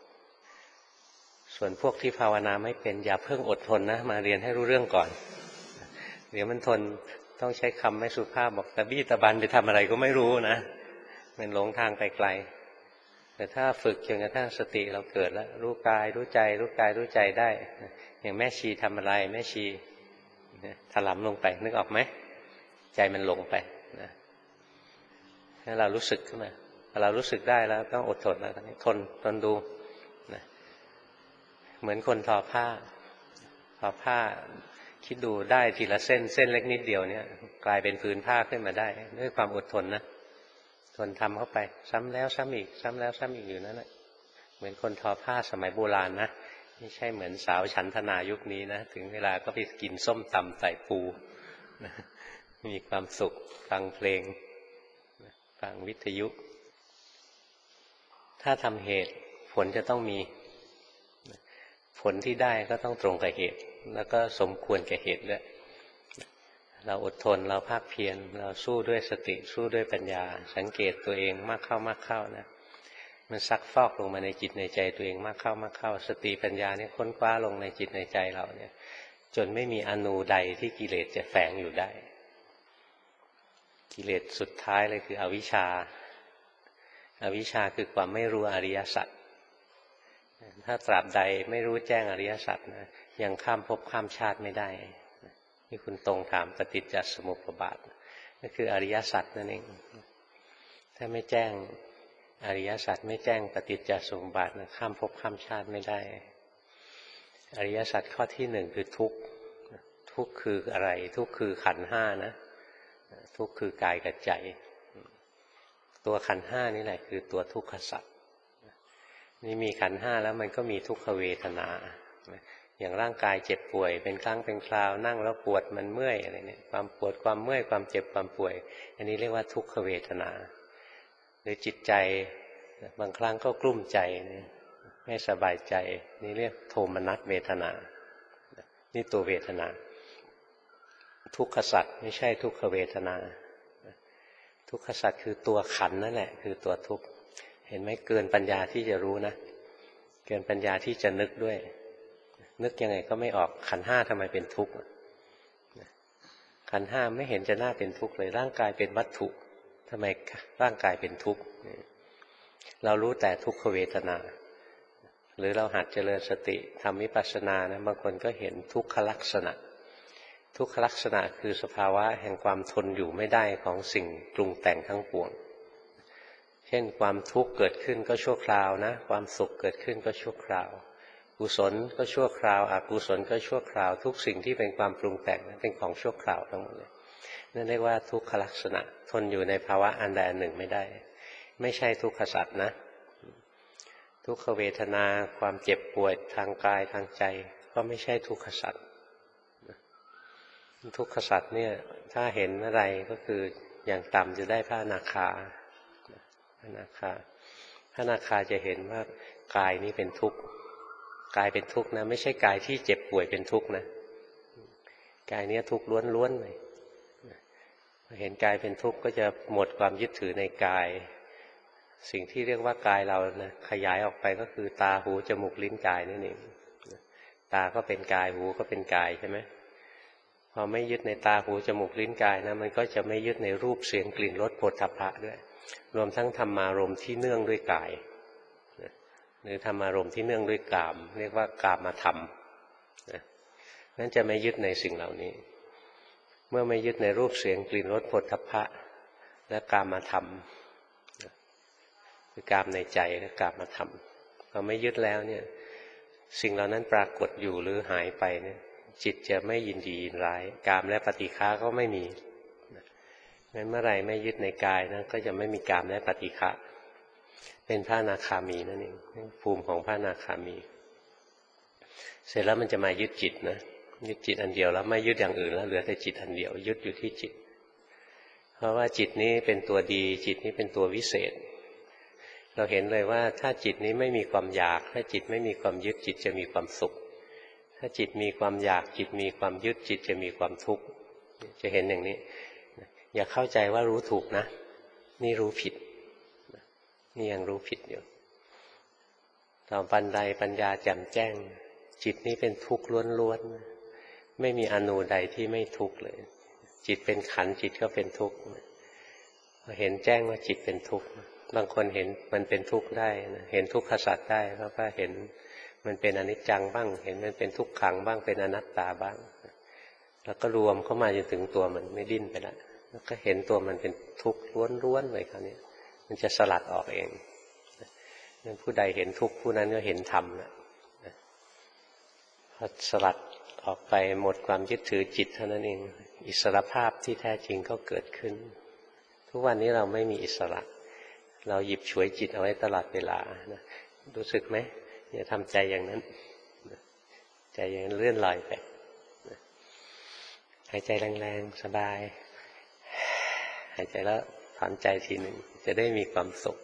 ส่วนพวกที่ภาวนาไม่เป็นอย่าเพิ่งอดทนนะมาเรียนให้รู้เรื่องก่อนเดี๋ยวมันทนต้องใช้คำไม่สุภาพบอกตะบี้ตะบันไปทำอะไรก็ไม่รู้นะมันหลงทางไปไกลแต่ถ้าฝึกจนกระทั่งสติเราเกิดแล้วรู้กายรู้ใจรู้กายรู้ใจได้อย่างแม่ชีทำอะไรแม่ชีถลำลงไปนึกออกไหมใจมันหลงไปนะถ้าเรารู้สึกขึ้นมาพอเรารู้สึกได้แล้วต้องอดทนแล้วทนดูนะเหมือนคนทอผ้าคิดดูได้ทีละเส้นเล็กนิดเดียวเนี่ยกลายเป็นผืนผ้าขึ้นมาได้ด้วยความอดทนนะทนทำเข้าไปซ้ำแล้วซ้ำอีกซ้ำแล้วซ้ำอีกอยู่นั่นแหละเหมือนคนทอผ้าสมัยโบราณนะไม่ใช่เหมือนสาวฉันทนายุคนี้นะถึงเวลาก็ไปกินส้มตำใส่ปูนะมีความสุขฟังเพลงฟังวิทยุถ้าทำเหตุผลจะต้องมีผลที่ได้ก็ต้องตรงกับเหตุแล้วก็สมควรแก่เหตุด้วยเราอดทนเราภาคเพียรเราสู้ด้วยสติสู้ด้วยปัญญาสังเกตตัวเองมากเข้านะมันซักฟอกลงมาในจิตในใจตัวเองมากเข้าสติปัญญาเนี่ยค้นคว้าลงในจิตในใจเราเนี่ยจนไม่มีอนูใดที่กิเลสจะแฝงอยู่ได้กิเลสสุดท้ายเลยคืออวิชชาคือความไม่รู้อริยสัจถ้าตราบใดไม่รู้แจ้งอริยสัจนะยังข้ามภพข้ามชาติไม่ได้ที่คุณตรงถามปฏิจจสมุปบาทก็คืออริยสัจนั่นเองถ้าไม่แจ้งอริยสัจไม่แจ้งปฏิจจสมุปบาทนะข้ามภพข้ามชาติไม่ได้อริยสัจข้อที่หนึ่งคือทุกข์คืออะไรทุกข์คือขันธ์ห้านะทุกข์คือกายกับใจตัวขันธ์ห้านี่แหละคือตัวทุกขสัจนี่มีขันธ์ห้าแล้วมันก็มีทุกขเวทนาอย่างร่างกายเจ็บป่วยเป็นครั้งเป็นคราวนั่งแล้วปวดมันเมื่อยอะไรเนี่ยความปวดความเมื่อยความเจ็บความป่วยอันนี้เรียกว่าทุกขเวทนาหรือจิตใจบางครั้งก็กลุ้มใจไม่สบายใจนี่เรียกโทมนัสเวทนานี่ตัวเวทนาทุกขสัจไม่ใช่ทุกขเวทนาทุกขสัจคือตัวขันนั่นแหละคือตัวทุกข์เห็นไหมเกินปัญญาที่จะรู้นะเกินปัญญาที่จะนึกด้วยนึกยังไงก็ไม่ออกขันธ์ห้าทำไมเป็นทุกข์ขันธ์ห้าไม่เห็นจะน่าเป็นทุกข์เลยร่างกายเป็นวัตถุทำไมร่างกายเป็นทุกข์เรารู้แต่ทุกขเวทนาหรือเราหัดเจริญสติทำวิปัสสนานะบางคนก็เห็นทุกขลักษณะทุกขลักษณะคือสภาวะแห่งความทนอยู่ไม่ได้ของสิ่งปรุงแต่งทั้งปวงเช่นความทุกข์เกิดขึ้นก็ชั่วคราวนะความสุขเกิดขึ้นก็ชั่วคราวกุศลก็ชั่วคราวอกุศลก็ชั่วคราวทุกสิ่งที่เป็นความปรุงแต่งนั้นเป็นของชั่วคราวทั้งหมดเลยนั่นเรียกว่าทุกขลักษณะทนอยู่ในภาวะอันใดอันหนึ่งไม่ได้ไม่ใช่ทุกขสัจนะทุกขเวทนาความเจ็บป่วยทางกายทางใจก็ไม่ใช่ทุกขสัจทุกขสัจเนี่ยถ้าเห็นอะไรก็คืออย่างต่ำจะได้พระอนาคาพระอนาคาพระอนาคาจะเห็นว่ากายนี้เป็นทุกข์กายเป็นทุกข์นะไม่ใช่กายที่เจ็บป่วยเป็นทุกข์นะกายนี้ทุกข์ล้วนๆเลยเห็นกายเป็นทุกข์ก็จะหมดความยึดถือในกายสิ่งที่เรียกว่ากายเรานะขยายออกไปก็คือตาหูจมูกลิ้นกายนั่นเองตาก็เป็นกายหูก็เป็นกายใช่ไหมพอไม่ยึดในตาหูจมูกลิ้นกายนะมันก็จะไม่ยึดในรูปเสียงกลิ่นรสโผฏฐัพพะด้วยรวมทั้งธรรมารมณ์ที่เนื่องด้วยกายหรือธรรมารมณ์ที่เนื่องด้วยกามเรียกว่ากามธรรมนั้นจะไม่ยึดในสิ่งเหล่านี้เมื่อไม่ยึดในรูปเสียงกลิ่นรสโผฏฐัพพะและกามธรรมคือกามในใจและกามธรรมพอไม่ยึดแล้วเนี่ยสิ่งเหล่านั้นปรากฏอยู่หรือหายไปเนี่ยจิตจะไม่ยินดียินร้ายกามและปฏิฆะก็ไม่มีงั้นเมื่อไหร่ไม่ยึดในกายนะก็จะไม่มีกามและปฏิฆะเป็นพระอนาคามีนั่นเองภูมิของพระอนาคามีเสร็จแล้วมันจะมายึดจิตนะยึดจิตอันเดียวแล้วไม่ยึดอย่างอื่นแล้วเหลือแต่จิตอันเดียวยึดอยู่ที่จิตเพราะว่าจิตนี้เป็นตัวดีจิตนี้เป็นตัววิเศษเราเห็นเลยว่าถ้าจิตนี้ไม่มีความอยากถ้าจิตไม่มีความยึดจิตจะมีความสุขถ้าจิตมีความอยากจิตมีความยึดจิตจะมีความทุกข์จะเห็นอย่างนี้อย่าเข้าใจว่ารู้ถูกนะนี่รู้ผิดนี่ยังรู้ผิดอยู่ต่อปัญญาแจ่มแจ้งจิตนี้เป็นทุกข์ล้วนๆไม่มีอนูใดที่ไม่ทุกข์เลยจิตเป็นขันธ์จิตก็เป็นทุกข์เห็นแจ้งว่าจิตเป็นทุกข์บางคนเห็นมันเป็นทุกข์ได้นะเห็นทุกขสัจได้เพราะว่าเห็นมันเป็นอนิจจังบ้างเห็นมันเป็นทุกขังบ้างเป็นอนัตตาบ้างแล้วก็รวมเข้ามาจนถึงตัวมันไม่ดิ้นไปแล้วก็เห็นตัวมันเป็นทุกข์ล้วนๆเลยคราวนี้มันจะสลัดออกเองนั้นผู้ใดเห็นทุกข์ผู้นั้นก็เห็นธรรมนะพอสลัดออกไปหมดความยึดถือจิตเท่านั้นเองอิสรภาพที่แท้จริงก็เกิดขึ้นทุกวันนี้เราไม่มีอิสระเราหยิบฉวยจิตเอาไว้ตลอดเวลานะรู้สึกไหมอย่าทำใจอย่างนั้นใจอย่างนั้นเลื่อนลอยไปหายใจแรงๆสบายหายใจแล้วถอนใจทีหนึ่งจะได้มีความสุข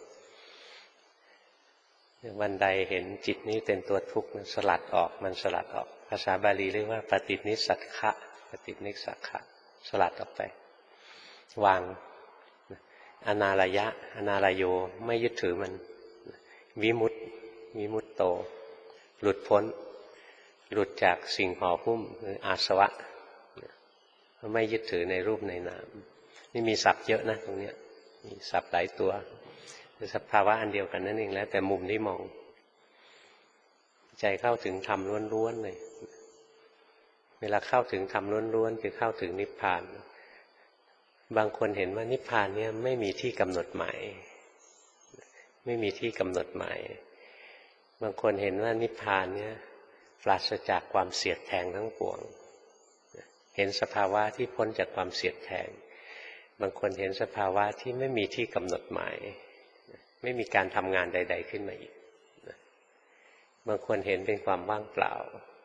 วันใดเห็นจิตนี้เป็นตัวทุกข์สลัดออกมันสลัดออกภาษาบาลีเรียกว่าปฏินิสสัคคะปฏินิสสัคคะสลัดออกไปวางอนาลยะอนาลโยไม่ยึดถือมันวิมุตโตหลุดพ้นหลุดจากสิ่งห่อหุ้มหรืออาสวะไม่ยึดถือในรูปในนามนี่มีศัพท์เยอะนะตรงนี้มีศัพท์หลายตัวคือสภาวะอันเดียวกันนั่นเองแล้วแต่มุมที่มองใจเข้าถึงธรรมล้วนๆเลยเวลาเข้าถึงธรรมล้วนๆคือเข้าถึงนิพพานบางคนเห็นว่านิพพานเนี่ยไม่มีที่กำหนดหมายไม่มีที่กำหนดหมายบางคนเห็นว่านิพพานเนี่ยปราศจากความเสียดแทงทั้งปวงเห็นสภาวะที่พ้นจากความเสียดแทงบางคนเห็นสภาวะที่ไม่มีที่กำหนดหมายไม่มีการทำงานใดๆขึ้นมาอีกบางคนเห็นเป็นความว่างเปล่า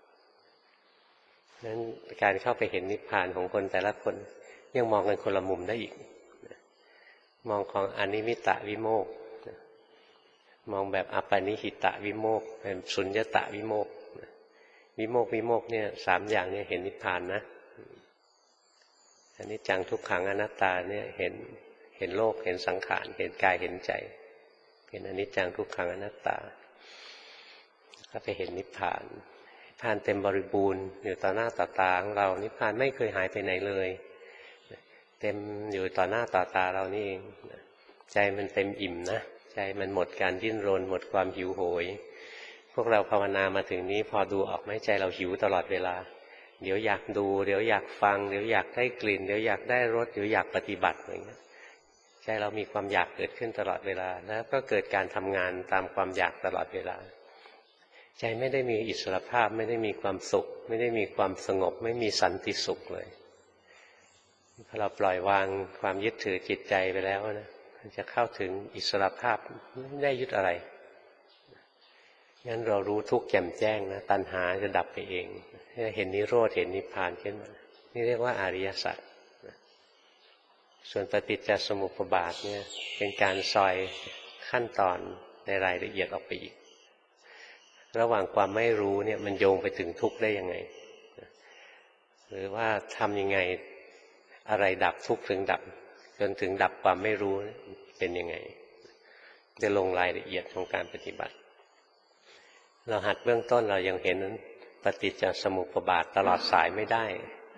นั้นการเข้าไปเห็นนิพพานของคนแต่ละคนยังมองกันคนละมุมได้อีกมองของอนิมิตะวิโมกข์มองแบบอปานิหิตะวิโมกข์เป็นสุญญตะวิโมกข์วิโมกข์เนี่ยสามอย่างเนี่ยเห็นนิพพานนะอนิจจังทุกขังอนัตตาเนี่ยเห็นโลกเห็นสังขารเห็นกายเห็นใจเห็นอนิจจังทุกขังอนัตตาก็ไปเห็นนิพพานนิพพานเต็มบริบูรณ์อยู่ต่อหน้าต่อตาของเรานิพพานไม่เคยหายไปไหนเลยเต็มอยู่ต่อหน้าต่อตาเรานี่เองใจมันเต็มอิ่มนะใจมันหมดการดิ้นรนหมดความหิวโหยพวกเราภาวนามาถึงนี้พอดูออกไหมใจเราหิวตลอดเวลาเดี๋ยวอยากดูเดี๋ยวอยากฟังเดี๋ยวอยากได้กลิ่นเดี๋ยวอยากได้รสเดี๋ยวอยากปฏิบัติอย่างนี้ใจเรามีความอยากเกิดขึ้นตลอดเวลาแล้วก็เกิดการทำงานตามความอยากตลอดเวลาใจไม่ได้มีอิสรภาพไม่ได้มีความสุขไม่ได้มีความสงบไม่มีสันติสุขเลยพอเราปล่อยวางความยึดถือจิตใจไปแล้วนะมันจะเข้าถึงอิสรภาพไม่ได้ยึดอะไรงั้นเรารู้ทุกข์แจ่มแจ้งนะตัณหาจะดับไปเองเห็นนิโรธเห็นนิพพานขึ้นมานี่เรียกว่าอริยสัจส่วนปฏิจจสมุปบาทเนี่ยเป็นการซอยขั้นตอนในรายละเอียดออกไปอีกระหว่างความไม่รู้เนี่ยมันโยงไปถึงทุกข์ได้ยังไงหรือว่าทำยังไงอะไรดับทุกข์ถึงดับจนถึงดับความไม่รู้เป็นยังไงจะลงรายละเอียดของการปฏิบัติเราหัดเบื้องต้นเรายังเห็นปฏิจจสมุปบาทตลอดสายไม่ได้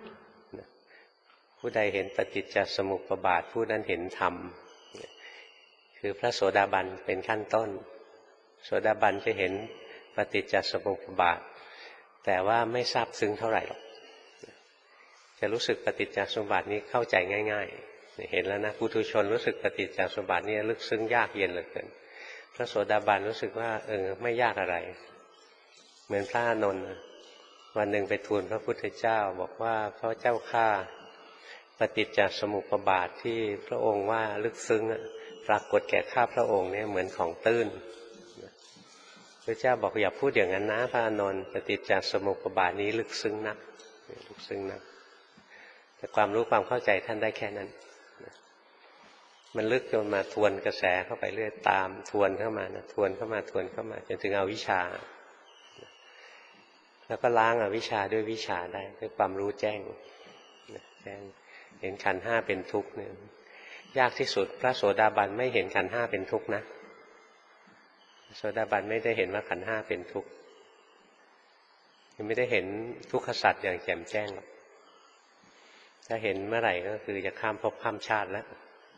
ผู้ใดเห็นปฏิจจสมุปบาทผู้นั้นเห็นธรรมคือพระโสดาบันเป็นขั้นต้นโสดาบันจะเห็นปฏิจจสมุปบาทแต่ว่าไม่ทราบซึ้งเท่าไหร่หรอกจะรู้สึกปฏิจจสมุปบาทนี้เข้าใจง่ายๆเห็นแล้วนะปุถุชนรู้สึกปฏิจจสมุปบาทนี้ลึกซึ้งยากเย็นเหลือเกินพระโสดาบันรู้สึกว่าไม่ยากอะไรเหมือนพระอานนท์วันหนึ่งไปทูลพระพุทธเจ้าบอกว่าพระเจ้าข้าปฏิจจสมุปบาทที่พระองค์ว่าลึกซึ้งปรากฏแก่ข้าพระองค์เนี่ยเหมือนของตื้นพระเจ้าบอกอย่าพูดอย่างนั้นนะพระอานนท์ปฏิจจสมุปบาทนี้ลึกซึ้งนักลึกซึ้งนักแต่ความรู้ความเข้าใจท่านได้แค่นั้นมันลึกจนมาทวนกระแสเข้าไปเรื่อยตามทวนเข้ามานะทวนเข้ามาจนถึงอวิชชาแล้วก็ล้างอวิชชาด้วยวิชาได้ด้วยความรู้แจ้งเห็นขันธ์ห้าเป็นทุกข์เนี่ยยากที่สุดพระโสดาบันไม่เห็นขันธ์ห้าเป็นทุกข์นะโสดาบันไม่ได้เห็นว่าขันธ์ห้าเป็นทุกข์ยังไม่ได้เห็นทุกขสัจอย่างแจ่มแจ้งหรอกถ้าเห็นเมื่อไหร่ก็คือจะข้ามภพข้ามชาติแล้ว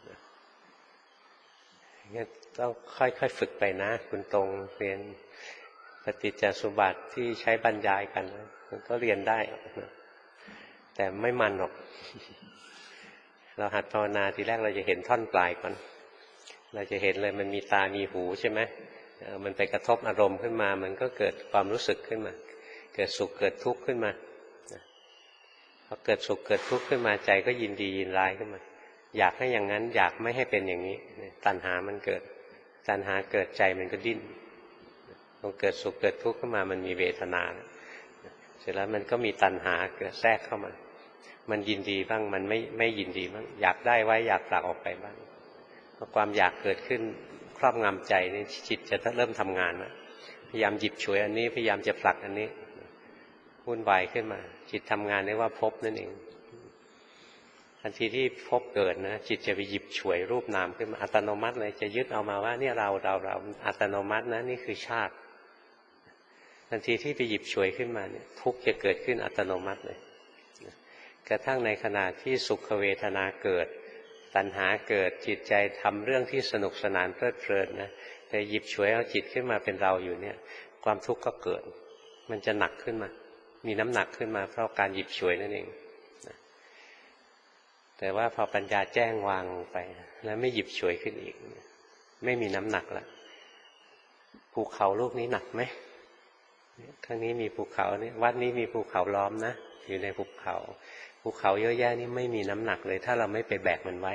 งั้นต้องค่อยๆฝึกไปนะคุณตรงเรียนปฏิจจสมุปบาทที่ใช้บรรยายกันมันก็เรียนได้แต่ไม่มันหรอกเราหัดภาวนาทีแรกเราจะเห็นท่อนปลายก่อนเราจะเห็นเลยมันมีตามีหูใช่ไหมมันไปกระทบอารมณ์ขึ้นมามันก็เกิดความรู้สึกขึ้นมาเกิดสุขเกิดทุกข์ขึ้นมาพอเกิดสุขเกิดทุกข์ขึ้นมาใจก็ยินดียินร้ายขึ้นมาอยากให้อย่างนั้นอยากไม่ให้เป็นอย่างนี้ตัณหามันเกิดตัณหาเกิดใจมันก็ดิ้นพอเกิดสุขเกิดทุกข์ขึ้นมามันมีเวทนาเสร็จแล้วมันก็มีตัณหาเกิดแทรกเข้ามามันยินดีบ้างมันไม่ยินดีบ้างอยากได้ไว้อยากผลักออกไปบ้างพอความอยากเกิดขึ้นครอบงำใจนี่จิตจะเริ่มทำงานนะพยายามหยิบฉวยอันนี้พยายามจะผลักอันนี้วุ่นวายขึ้นมาจิตทำงานเรียกว่าภพนั่นเองทันทีที่ภพเกิดนะจิตจะไปหยิบฉวยรูปนามขึ้นมาอัตโนมัติเลยจะยึดเอามาว่าเนี่ยเราอัตโนมัตินะนี่คือชาติทันทีที่ไปหยิบฉวยขึ้นมาเนี่ยทุกข์จะเกิดขึ้นอัตโนมัติเลยกระทั่งในขณะที่สุขเวทนาเกิดตัณหาเกิดจิตใจทำเรื่องที่สนุกสนานเพลิดเพลินนะแต่หยิบฉวยเอาจิตขึ้นมาเป็นเราอยู่เนี่ยความทุกข์ก็เกิดมันจะหนักขึ้นมามีน้ำหนักขึ้นมาเพราะการหยิบฉวยนั่นเองแต่ว่าพอปัญญาแจ้งวางลงไปแล้วไม่หยิบฉวยขึ้นอีกไม่มีน้ำหนักละภูเขาลูกนี้หนักไหมข้างนี้มีภูเขาเนี่ยวัดนี้มีภูเขาล้อมนะอยู่ในภูเขาเยอะแยะนี่ไม่มีน้ำหนักเลยถ้าเราไม่ไปแบกมันไว้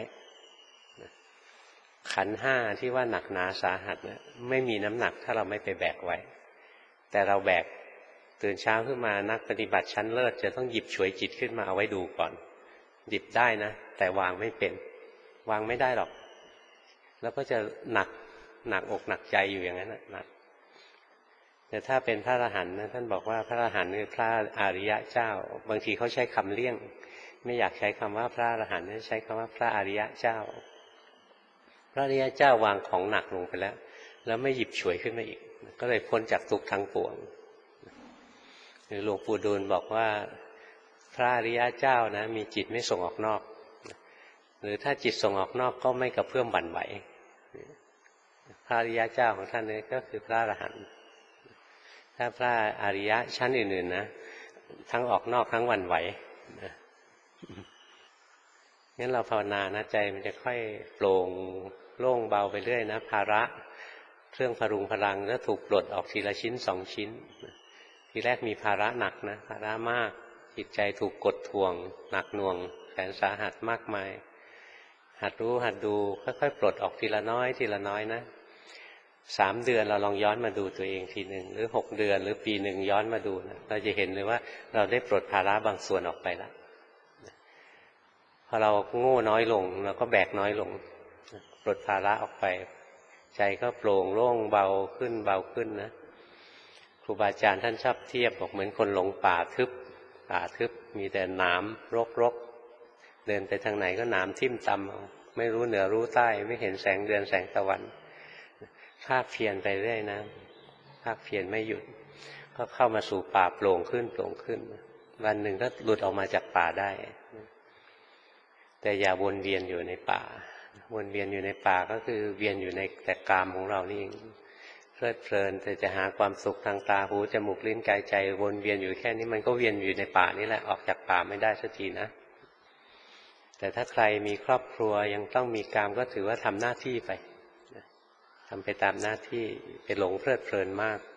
ขันธ์ห้าที่ว่าหนักหนาสาหัสเนี่ยไม่มีน้ำหนักถ้าเราไม่ไปแบกไว้แต่เราแบกตื่นเช้าขึ้นมานักปฏิบัติชั้นเลิศจะต้องหยิบฉวยจิตขึ้นมาเอาไว้ดูก่อนหยิบได้นะแต่วางไม่เป็นวางไม่ได้หรอกแล้วก็จะหนักอกหนักใจอยู่อย่างนั้นหนักแต่ถ้าเป็นพระอรหันต์นะท่านบอกว่าพระอรหันต์คือพระอริยะเจ้าบางทีเขาใช้คำเลี่ยงไม่อยากใช้คำว่าพระอรหันต์ใช้คำว่าพระอริยะเจ้าพระอริยะเจ้าวางของหนักลงไปแล้วไม่หยิบฉวยขึ้นมาอีกก็เลยพ้นจากทุกข์ทั้งปวงหรือหลวงปู่ดูลบอกว่าพระอริยะเจ้านะมีจิตไม่ส่งออกนอกหรือถ้าจิตส่งออกนอกก็ไม่กระเพื่อมหวั่นไหวพระอริยะเจ้าของท่านนี้ก็คือพระอรหันต์ถ้าพระอริยะชั้นอื่นๆนะทั้งออกนอกทั้งหวั่นไหวงั้นเราภาวนานะใจมันจะค่อยโปร่งโล่งเบาไปเรื่อยนะภาระเครื่องพรุงพลังแล้วถูกปลดออกทีละชิ้นสองชิ้นทีแรกมีภาระหนักนะภาระมากจิตใจถูกกดทวงหนักหน่วงแสนสาหัสมากมายหัดรู้หัดดูค่อยๆปลดออกทีละน้อยทีละน้อยนะ3 เดือนเราลองย้อนมาดูตัวเองทีหนึ่งหรือ6 เดือนหรือปีหนึ่งย้อนมาดูนะเราจะเห็นเลยว่าเราได้ปลดภาระบางส่วนออกไปแล้วพอเราโง่น้อยลงเราก็แบกน้อยลงปลดภาระออกไปใจก็โปร่งโล่งเบาขึ้นเบาขึ้นนะครูบาอาจารย์ท่านชอบเทียบบอกเหมือนคนหลงป่าทึบมีแต่หนามรกเดินไปทางไหนก็หนามทิ่มตำไม่รู้เหนือรู้ใต้ไม่เห็นแสงเดือนแสงตะวันภาคเพียรไปเรื่อยนะภาคเพียรไม่หยุดก็เข้ามาสู่ป่าโปร่งขึ้นวันหนึ่งก็หลุดออกมาจากป่าได้แต่อย่าวนเวียนอยู่ในป่าวนเวียนอยู่ในป่าก็คือเวียนอยู่ในแต่กามของเรานี่เองเพลิดเพลินแต่จะหาความสุขทางตาหูจมูกลิ้นกายใจวนเวียนอยู่แค่นี้มันก็เวียนอยู่ในป่านี่แหละออกจากป่าไม่ได้สักทีนะแต่ถ้าใครมีครอบครัวยังต้องมีกามก็ถือว่าทำหน้าที่ไปทำไปตามหน้าที่ไปหลงเพลิดเพลินมาก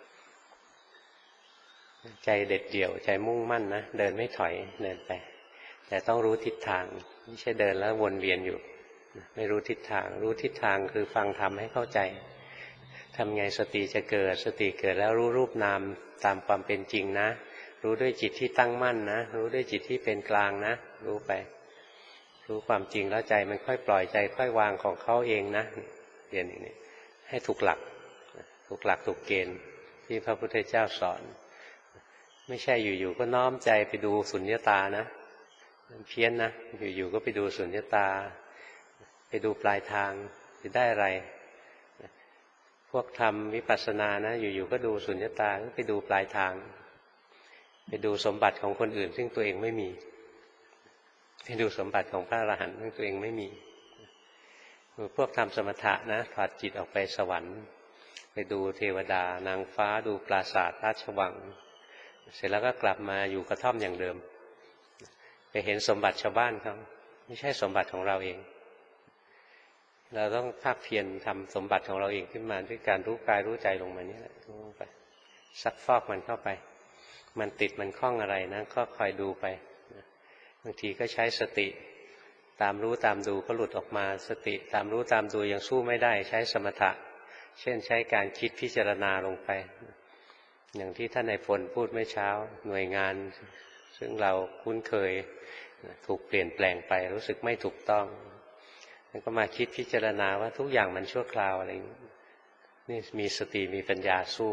ใจเด็ดเดี่ยวใจมุ่งมั่นนะเดินไม่ถอยเดินไปแต่ต้องรู้ทิศทางไม่ใช่เดินแล้ววนเวียนอยู่ไม่รู้ทิศทางรู้ทิศทางคือฟังธรรมให้เข้าใจทำไงสติจะเกิดสติเกิดแล้วรู้รูปนามตามความเป็นจริงนะรู้ด้วยจิตที่ตั้งมั่นนะรู้ด้วยจิตที่เป็นกลางนะรู้ไปรู้ความจริงแล้วใจมันค่อยปล่อยใจค่อยวางของเขาเองนะเรียนอย่างนี้ให้ถูกหลักถูกเกณฑ์ที่พระพุทธเจ้าสอนไม่ใช่อยู่ๆก็น้อมใจไปดูสุญญตานะเพี้ยนนะอยู่ๆก็ไปดูสุญญตาไปดูปลายทางจะได้อะไรพวกทำวิปัสสนานะอยู่ๆก็ดูสุญญตาก็ไปดูปลายทางไปดูสมบัติของคนอื่นซึ่งตัวเองไม่มีไปดูสมบัติของพระอรหันต์ซึ่งตัวเองไม่มีพวกทำสมถะนะถอดจิตออกไปสวรรค์ไปดูเทวดานางฟ้าดูปราสาทราชวังเสร็จแล้วก็กลับมาอยู่กระท่อมอย่างเดิมไปเห็นสมบัติชาวบ้านเขาไม่ใช่สมบัติของเราเองเราต้องภาคเพียรทำสมบัติของเราเองขึ้นมาด้วยการรู้กายรู้ใจลงมานี่แหละลงไปซักฟอกมันเข้าไปมันติดมันคล้องอะไรนะก็คอยดูไปบางทีก็ใช้สติตามรู้ตามดูก็หลุดออกมาสติตามรู้ตามดูยังสู้ไม่ได้ใช้สมถะเช่นใช้การคิดพิจารณาลงไปอย่างที่ท่านนายพลพูดเมื่อเช้าหน่วยงานซึ่งเราคุ้นเคยถูกเปลี่ยนแปลงไปรู้สึกไม่ถูกต้องแล้วก็มาคิดพิจารณาว่าทุกอย่างมันชั่วคราวอะไรนี่มีสติมีปัญญาสู้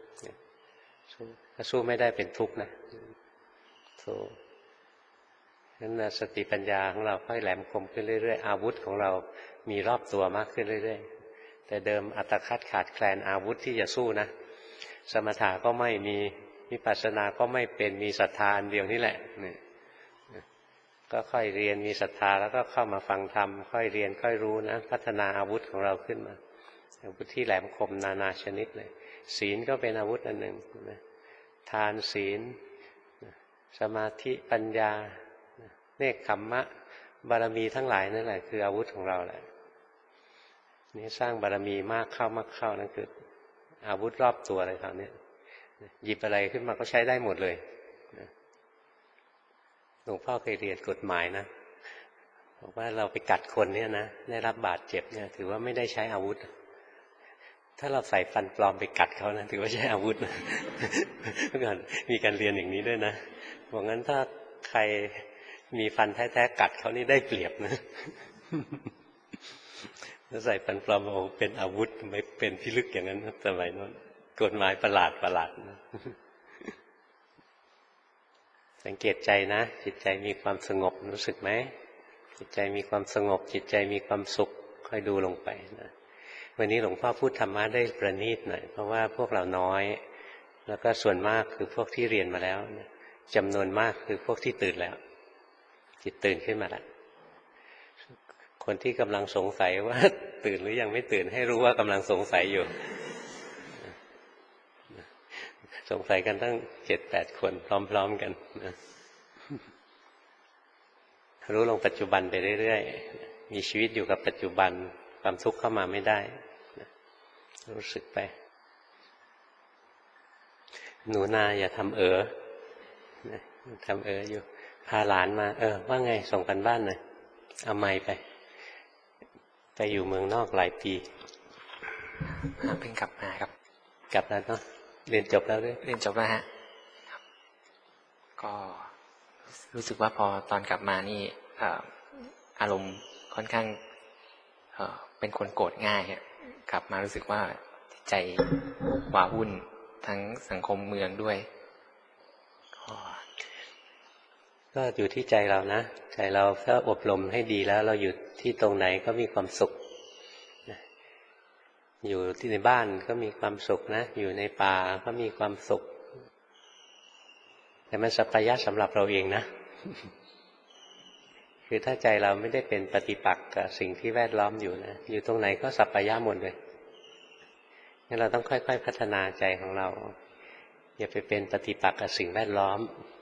ถ้าสู้ไม่ได้เป็นทุกข์นะสู้นั้นสติปัญญาของเราค่อยแหลมคมขึ้นเรื่อยๆอาวุธของเรามีรอบตัวมากขึ้นเรื่อยๆแต่เดิมอัตคัดขาดแคลนอาวุธที่จะสู้นะสมถะก็ไม่มีวิปัสสนาก็ไม่เป็นมีศรัทธาอันเดียวนี่แหละเนี่ยก็ค่อยเรียนมีศรัทธาแล้วก็เข้ามาฟังธรรมค่อยเรียนค่อยรู้นะพัฒนาอาวุธของเราขึ้นมาอาวุธที่แหลมคมนานาชนิดเลยศีลก็เป็นอาวุธอันหนึ่งนะทานศีลสมาธิปัญญาเนกขัมมะบารมีทั้งหลายนั่นแหละคืออาวุธของเราแหละนี่สร้างบารมีมากเข้นั่นคืออาวุธรอบตัวอะไรคราวนี้หยิบอะไรขึ้นมาก็ใช้ได้หมดเลยหลวงพ่อเคยเรียนกฎหมายนะบอกว่าเราไปกัดคนเนี่ยนะได้รับบาดเจ็บเนี่ยถือว่าไม่ได้ใช้อาวุธถ้าเราใส่ฟันปลอมไปกัดเขานะถือว่าใช้อาวุธนะเมื่อก่อนมีการเรียนอย่างนี้ด้วยนะบอกงั้นถ้าใครมีฟันแท้ๆกัดเขานี่ได้เปรียบนะถ้าใส่ฟันปลอมโอ้เป็นอาวุธไม่เป็นพิลึกอย่างนั้นสมัยนั้นกฎหมายประหลาดนะสังเกตใจนะจิตใจมีความสงบรู้สึกไหมจิตใจมีความสงบจิตใจมีความสุขค่อยดูลงไปนะวันนี้หลวงพ่อพูดธรรมะได้ประณีตหน่อยเพราะว่าพวกเราน้อยแล้วก็ส่วนมากคือพวกที่เรียนมาแล้วจำนวนมากคือพวกที่ตื่นแล้วจิตตื่นขึ้นมาแล้วคนที่กำลังสงสัยว่าตื่นหรือยังไม่ตื่นให้รู้ว่ากำลังสงสัยอยู่สงสัยกันตั้ง 7-8 คนพร้อมๆกันนะรู้ลงปัจจุบันไปเรื่อยๆมีชีวิตอยู่กับปัจจุบันความทุกข์เข้ามาไม่ได้รู้สึกไปหนูนาอย่าทำทำอยู่พาหลานมาว่าไงส่งกันบ้านหน่อยเอาไมค์ไปอยู่เมืองนอกหลายปีเพิ่งกลับมาครับกลับแล้วเนาะเรียนจบแล้วด้วยเรียนจบแล้วฮะก็รู้สึกว่าพอตอนกลับมานี่อารมณ์ค่อนข้างเป็นคนโกรธง่ายกลับมารู้สึกว่าใจว้าวุ่นทั้งสังคมเมืองด้วยก็อยู่ที่ใจเรานะใจเราถ้าอบรมให้ดีแล้วเราอยู่ที่ตรงไหนก็มีความสุขอยู่ที่ในบ้านก็มีความสุขนะอยู่ในป่าก็มีความสุขแต่มันสัพพยะสำหรับเราเองนะคือถ้าใจเราไม่ได้เป็นปฏิปักษ์กับสิ่งที่แวดล้อมอยู่นะอยู่ตรงไหนก็สัพพยะหมดเลยงั้นเราต้องค่อยๆพัฒนาใจของเราอย่าไปเป็นปฏิปักษ์กับสิ่งแวดล้อม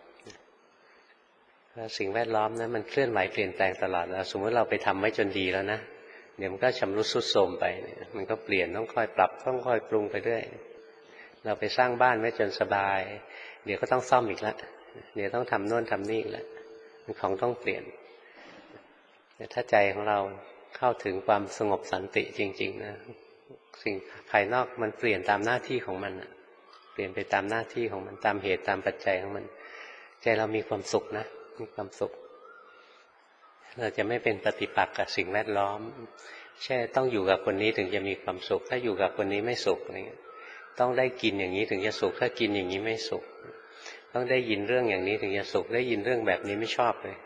เพราะสิ่งแวดล้อมนะมันเคลื่อนไหวเปลี่ยนแปลงตลอดสมมติเราไปทำไว้จนดีแล้วนะเดี๋ยวมันก็ชำรุดทรุดโทรมไปมันก็เปลี่ยนต้องค่อยปรับต้องค่อยปรุงไปเรื่อยเราไปสร้างบ้านไว้จนสบายเดี๋ยวก็ต้องซ่อมอีกแล้วเดี๋ยวต้องทำโน่นทำนี่อีกแล้วของต้องเปลี่ยนแต่ถ้าใจของเราเข้าถึงความสงบสันติจริงๆนะสิ่งภายนอกมันเปลี่ยนตามหน้าที่ของมันเปลี่ยนไปตามหน้าที่ของมันตามเหตุตามปัจจัยของมันใจเรามีความสุขนะมีความสุขเราจะไม่เป็นปฏิปักษ์กับสิ่งแวดล้อมแค่ต้องอยู่กับคนนี้ถึงจะมีความสุขถ้าอยู่กับคนนี้ไม่สุขอะไรเงี้ยต้องได้กินอย่างนี้ถึงจะสุขถ้ากินอย่างนี้ไม่สุขต้องได้ยินเรื่องอย่างนี้ถึงจะสุขได้ยินเรื่องแบบนี้ไม่ชอบเลย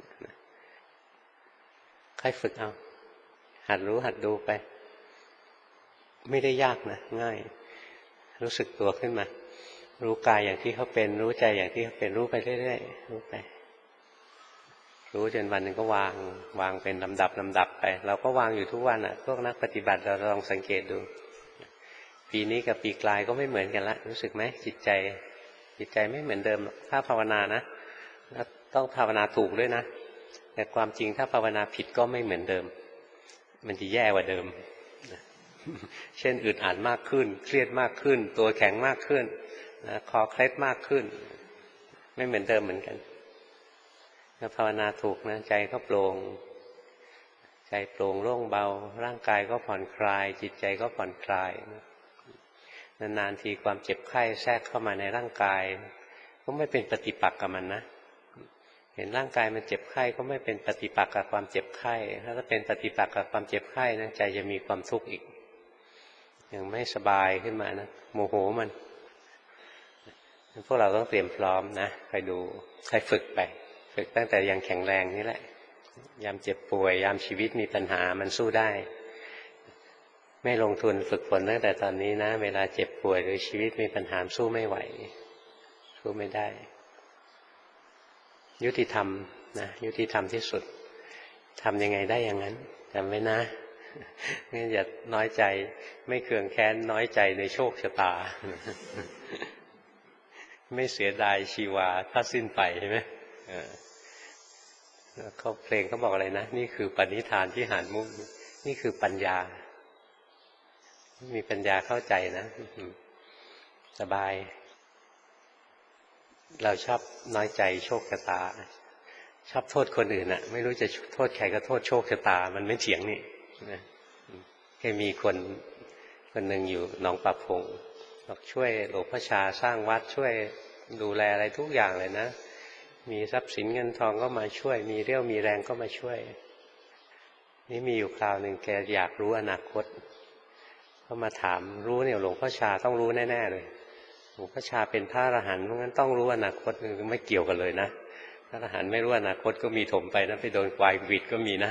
ค่อยฝึกเอาหัดรู้หัดดูไปไม่ได้ยากนะง่ายรู้สึกตัวขึ้นมารู้กายอย่างที่เขาเป็นรู้ใจอย่างที่เขาเป็นรู้ไปเรื่อยๆรู้ไปรู้จนวันหนึ่งก็วางเป็นลำดับไปเราก็วางอยู่ทุกวันพวกนักปฏิบัติเราลองสังเกตดูปีนี้กับปีกลายก็ไม่เหมือนกันละรู้สึกไหมจิตใจไม่เหมือนเดิมถ้าภาวนานะต้องภาวนาถูกด้วยนะแต่ความจริงถ้าภาวนาผิดก็ไม่เหมือนเดิมมันจะแย่กว่าเดิมเช่นอึดอัดมากขึ้นเครียดมากขึ้นตัวแข็งมากขึ้นคอเคล็ดมากขึ้นไม่เหมือนเดิมเหมือนกันถ้าภาวนาถูกนะใจก็โปร่งใจโปร่งโล่งเบาร่างกายก็ผ่อนคลายจิตใจก็ผ่อนคลายนานๆทีความเจ็บไข้แทรกเข้ามาในร่างกายก็ไม่เป็นปฏิปักษ์กับมันนะเห็นร่างกายมันเจ็บไข้ก็ไม่เป็นปฏิปักษ์กับความเจ็บไข้ถ้าเป็นปฏิปักษ์กับความเจ็บไข้นะใจจะมีความทุกข์อีกยังไม่สบายขึ้นมานะโมโหมันพวกเราต้องเตรียมพร้อมนะคอยดูคอยฝึกไปฝึกตั้งแต่ยังแข็งแรงนี่แหละยามเจ็บป่วยยามชีวิตมีปัญหามันสู้ได้ไม่ลงทุนฝึกฝนตั้งแต่ตอนนี้นะเวลาเจ็บป่วยหรือชีวิตมีปัญหาสู้ไม่ไหวสู้ไม่ได้ยุติธรรมนะยุติธรรมที่สุดทำยังไงได้อย่างนั้นจำไว้นะงั้นอย่าน้อยใจไม่เคืองแค้นน้อยใจในโชคชะตาไม่เสียดายชีวาถ้าสิ้นไปใช่ไหมเขาเพลงเขาบอกอะไรนะนี่คือปณิธานที่หารมุกนี่คือปัญญามีปัญญาเข้าใจนะสบายเราชอบน้อยใจโชคชะตาชอบโทษคนอื่นอ่ะไม่รู้จะโทษใครก็โทษโชคชะตามันไม่เถียงนี่นะเคยมีคนหนึ่งอยู่หนองปะพงบอกช่วยหลวงพ่อชาสร้างวัดช่วยดูแลอะไรทุกอย่างเลยนะมีทรัพย์สินเงินทองก็มาช่วยมีเรี่ยวมีแรงก็มาช่วยนี่มีอยู่คราวหนึ่งแกอยากรู้อนาคตก็มาถามรู้เนี่ยหลวงพ่อชาต้องรู้แน่ๆเลยหลวงพ่อชาเป็นพระอรหันต์เพราะงั้นต้องรู้อนาคตไม่เกี่ยวกันเลยนะพระอรหันต์ไม่รู้อนาคตก็มีถมไปนะไปโดนควายหวิดก็มีนะ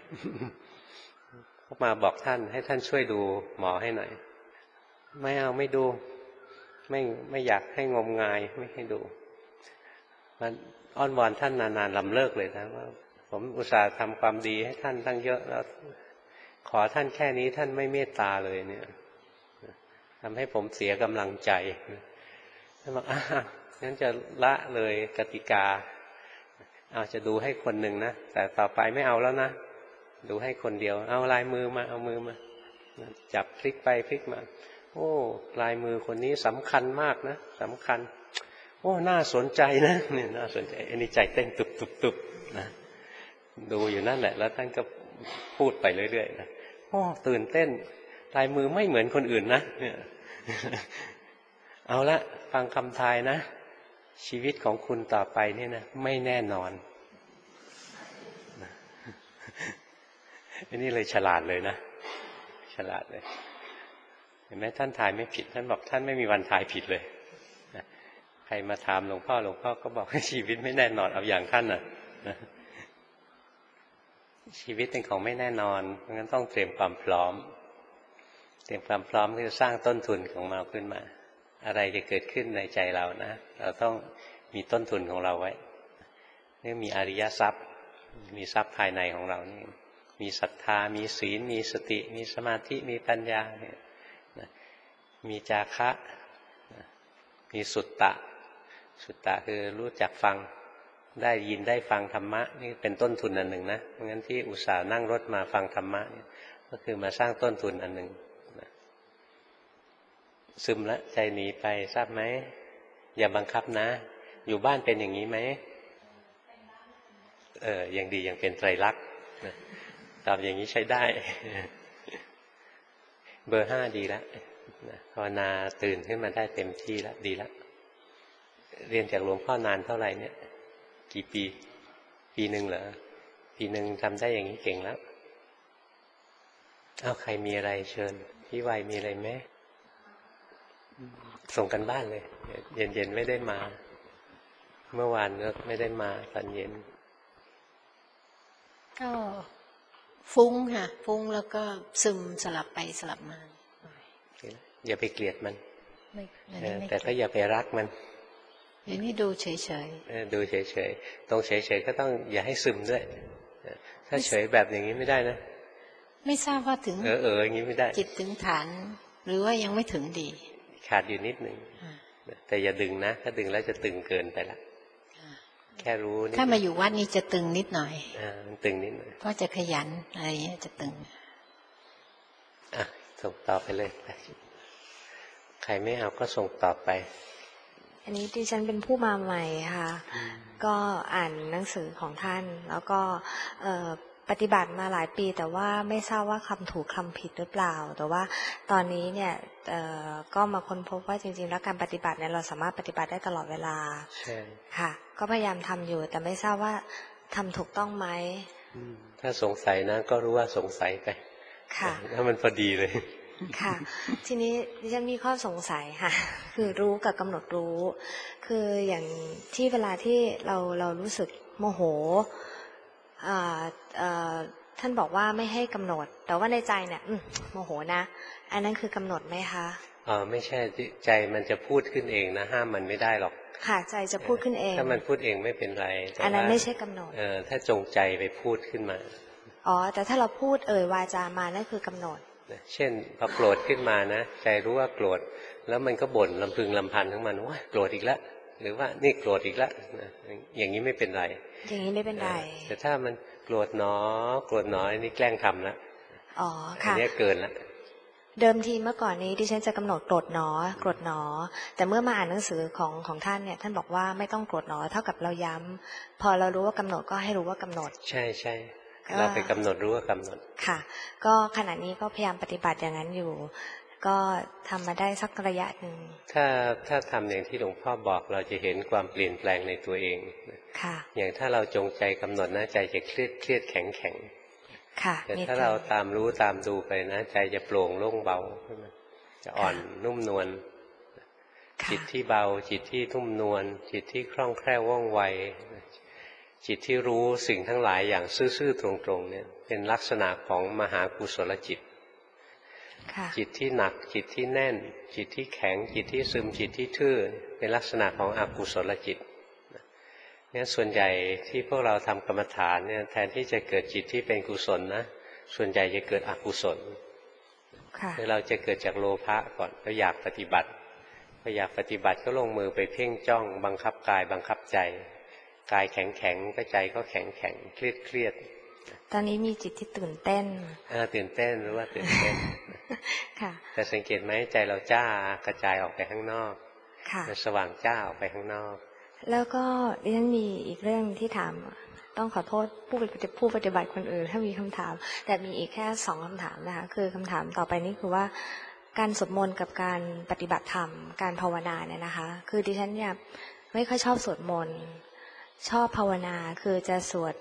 เขามาบอกท่านให้ท่านช่วยดูหมอให้หน่อยไม่เอาไม่ดูไม่อยากให้งมงายไม่ให้ดูมันอ้อนวอนท่านนานๆลำเลิกเลยนะว่าผมอุตส่าห์ทำความดีให้ท่านตั้งเยอะแล้วขอท่านแค่นี้ท่านไม่เมตตาเลยเนี่ยทำให้ผมเสียกำลังใจท่านบอกงั้นจะละเลยกติกาจะดูให้คนหนึ่งนะแต่ต่อไปไม่เอาแล้วนะดูให้คนเดียวเอาลายมือมาเอามือมาจับพลิกไปพลิกมาโอ้ลายมือคนนี้สำคัญมากนะสำคัญโอ้น่าสนใจนะเนี่ยน่าสนใจอันนี้ใจเต้นตุบๆนะดูอยู่นั่นแหละแล้วท่านก็พูดไปเรื่อยๆนะโอ้ตื่นเต้นลายมือไม่เหมือนคนอื่นนะเนี่ยเอาละฟังคำทายนะชีวิตของคุณต่อไปเนี่ยนะไม่แน่นอนอันนี้เลยฉลาดเลยนะฉลาดเลยเห็นไหมท่านทายไม่ผิดท่านบอกท่านไม่มีวันทายผิดเลยใครมาถามหลวงพ่อก็บอกให้ชีวิตไม่แน่นอนเอาอย่างท่านน่ะชีวิตเป็นของไม่แน่นอนเพราะงั้นต้องเตรียมความพร้อมเตรียมความพร้อมที่จะสร้างต้นทุนของเราขึ้นมาอะไรจะเกิดขึ้นในใจเรานะเราต้องมีต้นทุนของเราไว้นี่มีอริยทรัพย์มีทรัพย์ภายในของเรานี่มีศรัทธามีศีลมีสติมีสมาธิมีปัญญามีจาคะมีสุตตะคือรู้จักฟังได้ยินได้ฟังธรรมะนี่เป็นต้นทุนอันหนึ่งนะเพราะงั้นที่อุตส่าห์นั่งรถมาฟังธรรมะนี่ก็คือมาสร้างต้นทุนอันหนึ่งซึมละใจหนีไปทราบไหมอย่าบังคับนะอยู่บ้านเป็นอย่างนี้ไหมยังดียังเป็นไตรลักษณ์ตามอย่างนี้ใช้ได้เบอร์ 5ดีแล้วภาวนาตื่นขึ้นมาได้เต็มที่แล้วดีแล้วเรียนจากหลวงพ่อนานเท่าไหร่เนี่ยกี่ปีหนึ่งเหรอปีหนึ่งทำได้อย่างนี้เก่งแล้วใครมีอะไรเชิญพี่วัยมีอะไรไหมส่งกันบ้านเลยเย็นๆไม่ได้มาเมื่อวานก็ไม่ได้มาตอนเย็นก็ฟุ้งค่ะฟุ้งแล้วก็ซึมสลับไปสลับมาอย่าไปเกลียดมันแต่ก็อย่าไปรักมันอย่างนี้ดูเฉยๆดูเฉยๆตรงเฉยๆก็ต้องอย่าให้ซึมด้วยถ้าเฉยแบบอย่างนี้ไม่ได้นะไม่ทราบว่าถึงอย่างนี้ไม่ได้จิตถึงฐานหรือว่ายังไม่ถึงดีขาดอยู่นิดหนึ่งแต่อย่าดึงนะถ้าดึงแล้วจะตึงเกินไปละแค่รู้ถ้ามาอยู่วัดนี้จะตึงนิดหน่อยมันตึงนิดหน่อยเพราะจะขยันอะไรเงี้ยจะตึงส่งต่อไปเลยใครไม่เอาก็ส่งต่อไปอันนี้ดิฉันเป็นผู้มาใหม่ค่ะก็อ่านหนังสือของท่านแล้วก็ปฏิบัติมาหลายปีแต่ว่าไม่ทราบว่าคำถูกคำผิดหรือเปล่าแต่ว่าตอนนี้เนี่ยก็มาค้นพบว่าจริงๆแล้วการปฏิบัติเนี่ยเราสามารถปฏิบัติได้ตลอดเวลาค่ะก็พยายามทำอยู่แต่ไม่ทราบว่าทำถูกต้องไหมถ้าสงสัยนะก็รู้ว่าสงสัยไปค่ะถ้ามันพอดีเลยค่ะทีนี้ดิฉันมีข้อสงสัยค่ะคือรู้กับกำหนดรู้คืออย่างที่เวลาที่เรารู้สึกโมโหท่านบอกว่าไม่ให้กำหนดแต่ว่าในใจเนี่ยโมโหนะอันนั้นคือกำหนดไหมคะไม่ใช่ใจมันจะพูดขึ้นเองนะห้ามมันไม่ได้หรอกค่ะใจจะพูดขึ้นเองถ้ามันพูดเองไม่เป็นไรอันนั้นไม่ใช่กำหนดถ้าจงใจไปพูดขึ้นมาแต่ถ้าเราพูดวาจามานั่นคือกำหนดเช่นพอโกรธขึ้นมานะใจรู้ว่าโกรธแล้วมันก็บ่นลำพึงลำพันของมันว่าโกรธอีกแล้วหรือว่านี่โกรธอีกแล้วอย่างนี้ไม่เป็นไรอย่างนี้ไม่เป็นไรแต่ถ้ามันโกรธหนอนี่แกล้งทำแล้วค่ะอันนี้เกินละเดิมทีเมื่อก่อนนี้ดิฉันจะกำหนดโกรธหนอแต่เมื่อมาอ่านหนังสือของท่านเนี่ยท่านบอกว่าไม่ต้องโกรธหนอเท่ากับเราย้ำพอเรารู้ว่ากำหนดก็ให้รู้ว่ากำหนดใช่เราไปกำหนดรู้ว่ากำหนดค่ะก็ขณะนี้ก็พยายามปฏิบัติอย่างนั้นอยู่ก็ทำมาได้สักระยะหนึ่งถ้าทำอย่างที่หลวงพ่อบอกเราจะเห็นความเปลี่ยนแปลงในตัวเองค่ะอย่างถ้าเราจงใจกำหนดนะใจจะเครียดแข็งค่ะแต่ถ้าเราตามรู้ตามดูไปนะใจจะโปร่งโล่งเบาจะอ่อนนุ่มนวลจิตที่เบาจิตที่นุ่มนวลจิตที่คล่องแคล่วว่องไวจิตที่รู้สิ่งทั้งหลายอย่างซื่อๆตรงๆเนี่ยเป็นลักษณะของมหากุศลจิตจิตที่หนักจิตที่แน่นจิตที่แข็งจิตที่ซึมจิตที่ทื่อเป็นลักษณะของอกุศลจิตเนี่ยส่วนใหญ่ที่พวกเราทำกรรมฐานเนี่ยแทนที่จะเกิดจิตที่เป็นกุศลนะส่วนใหญ่จะเกิดอกุศลคือเราจะเกิดจากโลภะก่อนเราอยากปฏิบัติพออยากปฏิบัติก็ลงมือไปเพ่งจ้องบังคับกายบังคับใจกายแข็งก็ใจก็แข็งเครียดตอนนี้มีจิตที่ตื่นเต้นตื่นเต้นหรือว่าตื่นเต้นค่ะแต่สังเกตไหมใจเราจ้ากระจายออกไปข้างนอกมันสว่างจ้าออกไปข้างนอกแล้วก็ดิฉันมีอีกเรื่องที่ถามต้องขอโทษผู้ปฏิบัติคนอื่นถ้ามีคำถามแต่มีอีกแค่2คำถามนะคะคือคำถามต่อไปนี้คือว่าการสวดมนต์กับการปฏิบัติธรรมการภาวนาเนี่ยนะคะคือดิฉันเนี่ยไม่ค่อยชอบสวดมนต์ชอบภาวนาคือจะสวด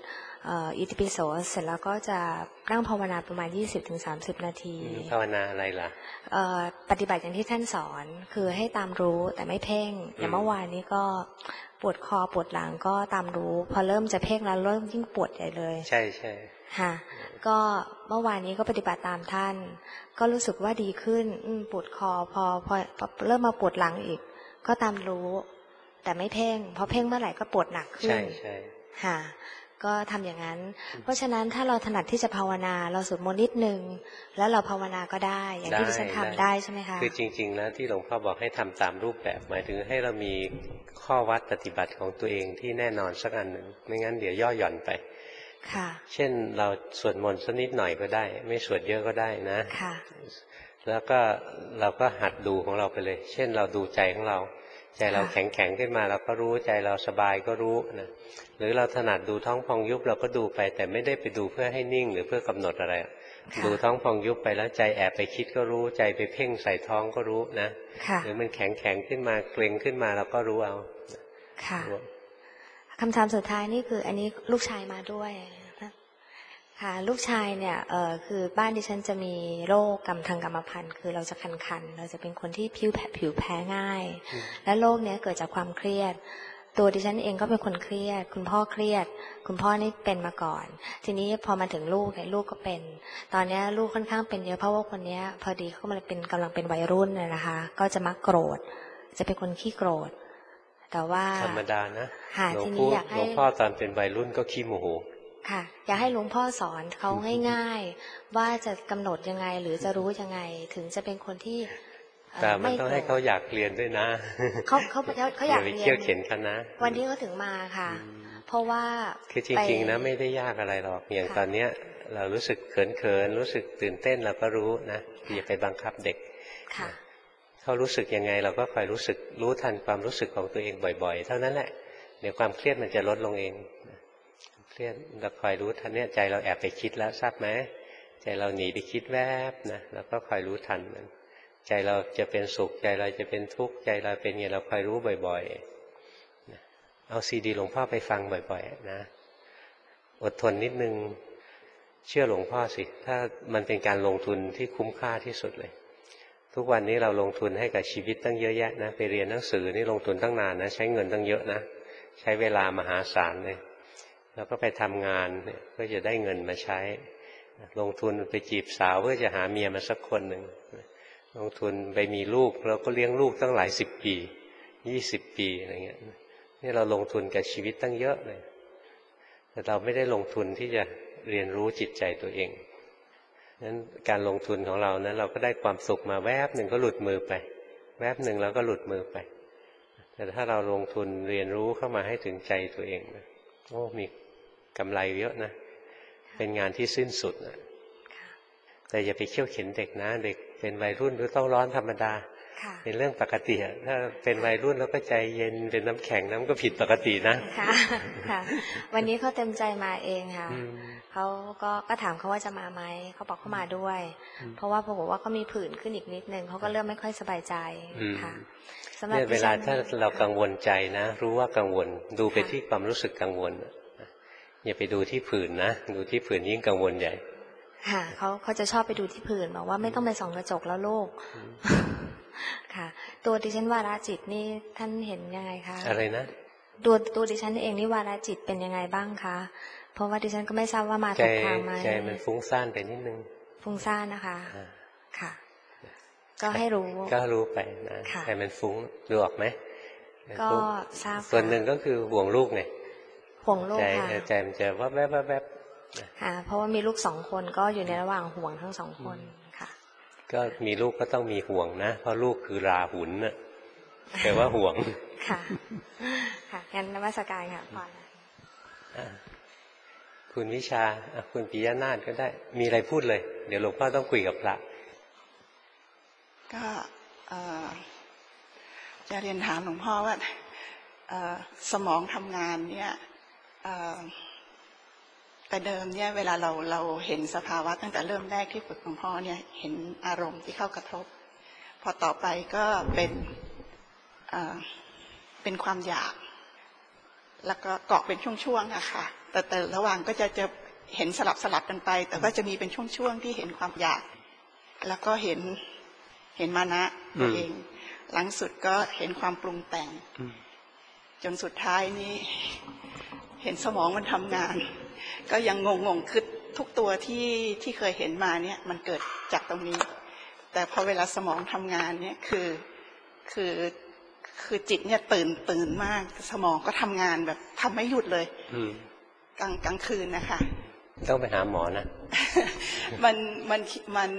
อิติปิโสเสร็จแล้วก็จะนั่งภาวนาประมาณ 20-30 นาทีภาวนาอะไรล่ะปฏิบัติอย่างที่ท่านสอนคือให้ตามรู้แต่ไม่เพ่งอย่างเมื่อวานนี้ก็ปวดคอปวดหลังก็ตามรู้พอเริ่มจะเพ่งแล้วเริ่มยิ่งปวดใหญ่เลยใช่ใช่ค่ะก็เมื่อวานนี้ก็ปฏิบัติตามท่านก็รู้สึกว่าดีขึ้นปวดคอพอเริ่มมาปวดหลังอีกก็ตามรู้แต่ไม่เพ่งพอเพ่งเมื่อไหร่ก็ปวดหนักขึ้นใช่ใช่ค่ะก็ทำอย่างนั้นเพราะฉะนั้นถ้าเราถนัดที่จะภาวนาเราสวดมนต์นิดนึงแล้วเราภาวนาก็ได้อย่างที่ดิฉันทำได้ใช่ไหมคะคือจริงๆแล้วที่หลวงพ่อบอกให้ทำตามรูปแบบหมายถึงให้เรามีข้อวัดปฏิบัติของตัวเองที่แน่นอนสักอันหนึ่งไม่งั้นเดี๋ยวย่อหย่อนไปค่ะเช่นเราสวดมนต์สักนิดหน่อยก็ได้ไม่สวดเยอะก็ได้นะค่ะแล้วก็เราก็หัดดูของเราไปเลยเช่นเราดูใจของเราใจเราแข็งๆขึ้นมาเราก็รู้ใจเราสบายก็รู้นะหรือเราถนัดดูท้องพองยุบเราก็ดูไปแต่ไม่ได้ไปดูเพื่อให้นิ่งหรือเพื่อกำหนดอะไรดูท้องพองยุบไปแล้วใจแอบไปคิดก็รู้ใจไปเพ่งใส่ท้องก็รู้นะหรือมันแข็งๆขึ้นมาเกร็งขึ้นมาเราก็รู้เอาค่ะคำถามสุดท้ายนี่คืออันนี้ลูกชายมาด้วยค่ะลูกชายเนี่ยคือบ้านดิฉันจะมีโรคทางกรรมพันธุ์คือเราจะคันๆเราจะเป็นคนที่ผิวแพ้ง่ายและโรคเนี้ยเกิดจากความเครียดตัวดิฉันเองก็เป็นคนเครียดคุณพ่อเครียดคุณพ่อนี่เป็นมาก่อนทีนี้พอมาถึงลูกเนี่ยลูกก็เป็นตอนนี้ลูกค่อนข้างเป็นเยอะเพราะว่าคนนี้พอดีเขากำลังเป็นวัยรุ่นเลยนะคะก็จะมักโกรธจะเป็นคนขี้โกรธแต่ว่าธรรมดานะหลวงพ่อตอนเป็นวัยรุ่นก็ขี้โมโหค่ะอยากให้หลวงพ่อสอนเขาง่ายๆว่าจะกำหนดยังไงหรือจะรู้ยังไงถึงจะเป็นคนที่แต่มันต้องให้เขาอยากเรียนด้วยนะเขาอยากเรียนเขี่ยวเข็นเขานะวันนี้เขาถึงมาค่ะเพราะว่าคือจริงๆนะไม่ได้ยากอะไรหรอกอย่างตอนเนี้ยเรารู้สึกเขินรู้สึกตื่นเต้นเราก็รู้นะอย่าไปบังคับเด็กเขารู้สึกยังไงเราก็คอยรู้ทันความรู้สึกของตัวเองบ่อยๆเท่านั้นแหละเดี๋ยวความเครียดมันจะลดลงเองเครียดเราคอยรู้ทันเนี่ยใจเราแอบไปคิดแล้วทราบไหมใจเราหนีไปคิดแวบนะเราก็คอยรู้ทันมันใจเราจะเป็นสุขใจเราจะเป็นทุกข์ใจเราเป็นไงเราคอยรู้บ่อยๆเอาซีดีหลวงพ่อไปฟังบ่อยๆนะอดทนนิดนึงเชื่อหลวงพ่อสิถ้ามันเป็นการลงทุนที่คุ้มค่าที่สุดเลยทุกวันนี้เราลงทุนให้กับชีวิตตั้งเยอะแยะนะไปเรียนหนังสือนี่ลงทุนตั้งนานนะใช้เงินตั้งเยอะนะใช้เวลามหาศาลเลยแล้วก็ไปทำงานเนี่ยเพื่อจะได้เงินมาใช้ลงทุนไปจีบสาวเพื่อจะหาเมียมาสักคนหนึ่งลงทุนไปมีลูกเราก็เลี้ยงลูกตั้งหลาย10 ปี20 ปีอะไรเงี้ยนี่เราลงทุนกับชีวิตตั้งเยอะเลยแต่เราไม่ได้ลงทุนที่จะเรียนรู้จิตใจตัวเองนั้นการลงทุนของเรานั้นเราก็ได้ความสุขมาแวบหนึ่งก็หลุดมือไปแวบหนึ่งแล้วก็หลุดมือไปแต่ถ้าเราลงทุนเรียนรู้เข้ามาให้ถึงใจตัวเองนะโอ้มีกำไรเยอะนะเป็นงานที่สิ้นสุดนะแต่อย่าไปเขี่ยวเข็นเด็กนะเด็กเป็นวัยรุ่นหรือต้องร้อนธรรมดาเป็นเรื่องปกติถ้าเป็นวัยรุ่นแล้วก็ใจเย็นเป็นน้ำแข็งน้ำก็ผิดปกตินะค่ะวันนี้เขาเต็มใจมาเองค่ะเขาก็ถามเขาว่าจะมาไหมเขาบอกเขามาด้วยเพราะว่าพอบอกว่าเขามีผื่นขึ้นอีกนิดนึงเขาก็เริ่มไม่ค่อยสบายใจค่ะเนี่ยเวลาถ้าเรากังวลใจนะรู้ว่ากังวลดูไปที่ความรู้สึกกังวลอย่าไปดูที่ผื่นนะดูที่ผื่นยิ่งกังวลใหญ่ค่ะเขาจะชอบไปดูที่ผื่นบอกว่าไม่ต้องไปส่องกระจกแล้วลูกค่ะตัวดิฉันวาระจิตนี่ท่านเห็นยังไงคะอะไรนะตัวดิฉันเองนี่วาระจิตเป็นยังไงบ้างคะเพราะว่าดิฉันก็ไม่ทราบว่ามาถูกทางไหมใจมันฟุ้งซ่านไปนิดนึงฟุ้งซ่านนะคะค่ะก็ให้รู้ก็รู้ไปนะใจมันฟุ้งดูออกไหมก็ทราบส่วนหนึ่งก็คือห่วงลูกไงห่วงลูกค่ะใจมันจะวับแวบวับแวบค่ะเพราะว่ามีลูก2 คนก็อยู่ในระหว่างห่วงทั้ง2 คนค่ะก็มีลูกก็ต้องมีห่วงนะเพราะลูกคือราหุลน่ะแปลว่าห่วงค่ะค่ะงั้นนมัสการค่ะพอคุณวิชาคุณปิยนาถก็ได้มีอะไรพูดเลยเดี๋ยวหลวงพ่อต้องคุยกับพระก็จะเรียนถามหลวงพ่อว่าสมองทำงานเนี่ยแต่เดิมเนี่ยเวลาเราเห็นสภาวะตั้งแต่เริ่มแรกที่ฝึกหลวงพ่อเนี่ยเห็นอารมณ์ที่เข้ากระทบพอต่อไปก็เป็นความอยากแล้วก็เกาะเป็นช่วงๆอะค่ะแต่ระหว่างก็จะเห็นสลับกันไป แต่ว่าจะมีเป็นช่วงๆที่เห็นความอยากแล้วก็เห็นมานะตัวเองหลังสุดก็เห็นความปรุงแต่งจนสุดท้ายนี้เห็นสมองมันทำงานก็ยังงงคือทุกตัวที่เคยเห็นมาเนี่ยมันเกิดจากตรงนี้แต่พอเวลาสมองทำงานเนี่ยคือจิตเนี่ยตื่นมากสมองก็ทำงานแบบทำไม่หยุดเลยกลางคืนนะคะต้องไปหาหมอนะมัน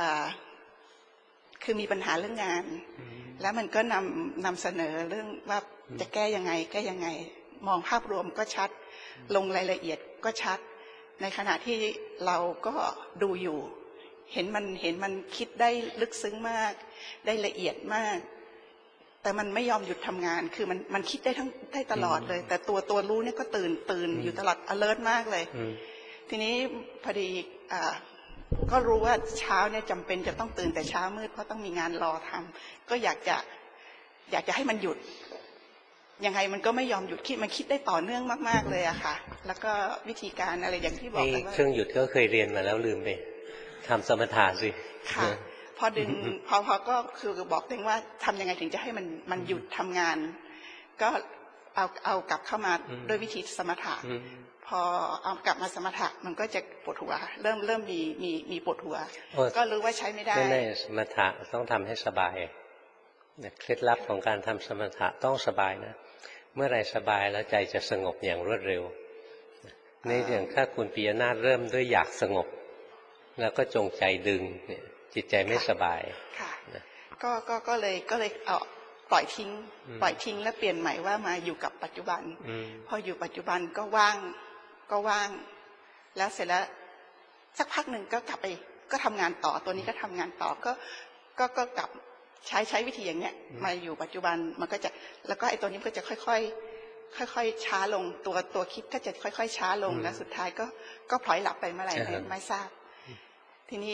คือมีปัญหาเรื่องงานแล้วมันก็นำเสนอเรื่องว่าจะแก้ยังไงมองภาพรวมก็ชัดลงรายละเอียดก็ชัดในขณะที่เราก็ดูอยู่เห็นมันคิดได้ลึกซึ้งมากได้ละเอียดมากแต่มันไม่ยอมหยุดทำงานคือมันคิดได้ตลอดเลยแต่ตัวรู้เนี่ยก็ตื่นอยู่ตลอด alert มากเลยทีนี้พอดีก็รู้ว่าเช้าเนี่ยจำเป็นจะต้องตื่นแต่เช้ามืดเพราะต้องมีงานรอทำก็อยากจะให้มันหยุดยังไงมันก็ไม่ยอมหยุดมันคิดได้ต่อเนื่องมากๆเลยอะค่ะแล้วก็วิธีการอะไรอย่างที่บอกไปว่าเครื่องหยุดก็เคยเรียนมาแล้วลืมไปทำสมถะสิค่ะพอดึงพอก็คือบอกตัวเองว่าทำยังไงถึงจะให้มันหยุดทำงานก็เอากลับเข้ามาด้วยวิธีสมถะพอเอากลับมาสมถะมันก็จะปวดหัวเริ่มมีปวดหัวก็รู้ว่าใช้ไม่ได้ไม่สมถะต้องทำให้สบายเคล็ดลับของการทำสมถะต้องสบายนะเมื่อไรสบายแล้วใจจะสงบอย่างรวดเร็วในอย่างถ้าคุณปิยนาถเริ่มด้วยอยากสงบแล้วก็จงใจดึงเนี่ยจิตใจไม่สบายค่ะก็เลยเอาปล่อยทิ้งแล้วเปลี่ยนใหม่ว่ามาอยู่กับปัจจุบันพออยู่ปัจจุบันก็ว่างแล้วเสร็จแล้วสักพักหนึ่งก็กลับไปก็ทำงานต่อตัวนี้ก็ทำงานต่อก็กลับใช้วิธีอย่างเนี้ยมาอยู่ปัจจุบันมันก็จะแล้วก็ไอ้ตัวนี้ก็จะค่อยช้าลงตัวคิดก็จะค่อยช้าลงแล้วสุดท้ายก็พลอยหลับไปเมื่อไหร่ไม่ทราบทีนี้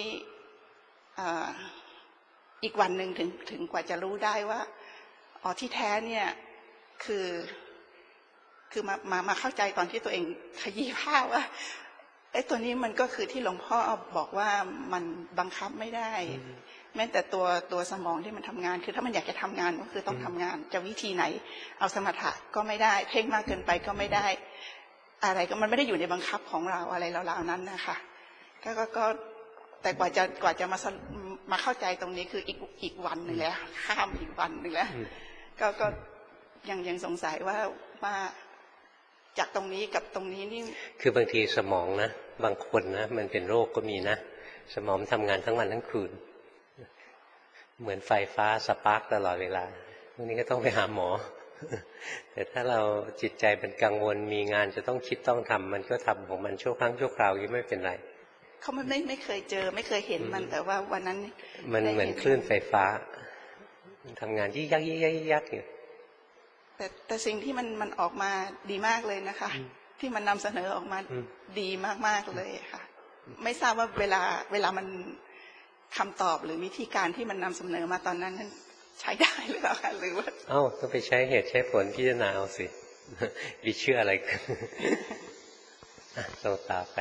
อีกวันหนึ่งถึงกว่าจะรู้ได้ว่าอ๋อที่แท้เนี่ยคือมาเข้าใจตอนที่ตัวเองขยี้ผ้าว่าไอ้ตัวนี้มันก็คือที่หลวงพ่อบอกว่ามันบังคับไม่ได้แม้แต่ตัวสมองที่มันทำงานคือถ้ามันอยากจะทำงานก็คือต้องทำงานจะวิธีไหนเอาสมถะก็ไม่ได้เพ่งมากเกินไปก็ไม่ได้อะไรก็มันไม่ได้อยู่ในบังคับของเราอะไรเราๆนั้นนะคะก็แต่กว่าจะมาเข้าใจตรงนี้คืออีกวันหนึ่งแล้วข้ามอีกวันหนึ่งแล้วก็ยังสงสัยว่าจากตรงนี้กับตรงนี้นี่คือบางทีสมองนะบางคนนะมันเป็นโรคก็มีนะสมองทำงานทั้งวันทั้งคืนเหมือนไฟฟ้าสปาร์กตลอดเวลาพวกนี้ก็ต้องไปหาหมอแต่ถ้าเราจิตใจเป็นกังวลมีงานจะต้องคิดต้องทำมันก็ทำของมันชั่วครั้งชั่วคราวยังไม่เป็นไรเขาไม่เคยเจอไม่เคยเห็นมันแต่ว่าวันนั้นมันเหมือนคลื่นไฟฟ้าทำงานยิ่งยักอยู่แต่สิ่งที่มันออกมาดีมากเลยนะคะที่มันนำเสนอออกมาดีมากๆเลยค่ะไม่ทราบว่าเวลามันคำตอบหรือวิธีการที่มันนำเสนอมาตอนนั้นใช้ได้หรือเปล่าคะหรือว่าก็ไปใช้เหตุใช้ผลพิจารณาเอาสิวิเชื่ออะไรกันส่งต่อไป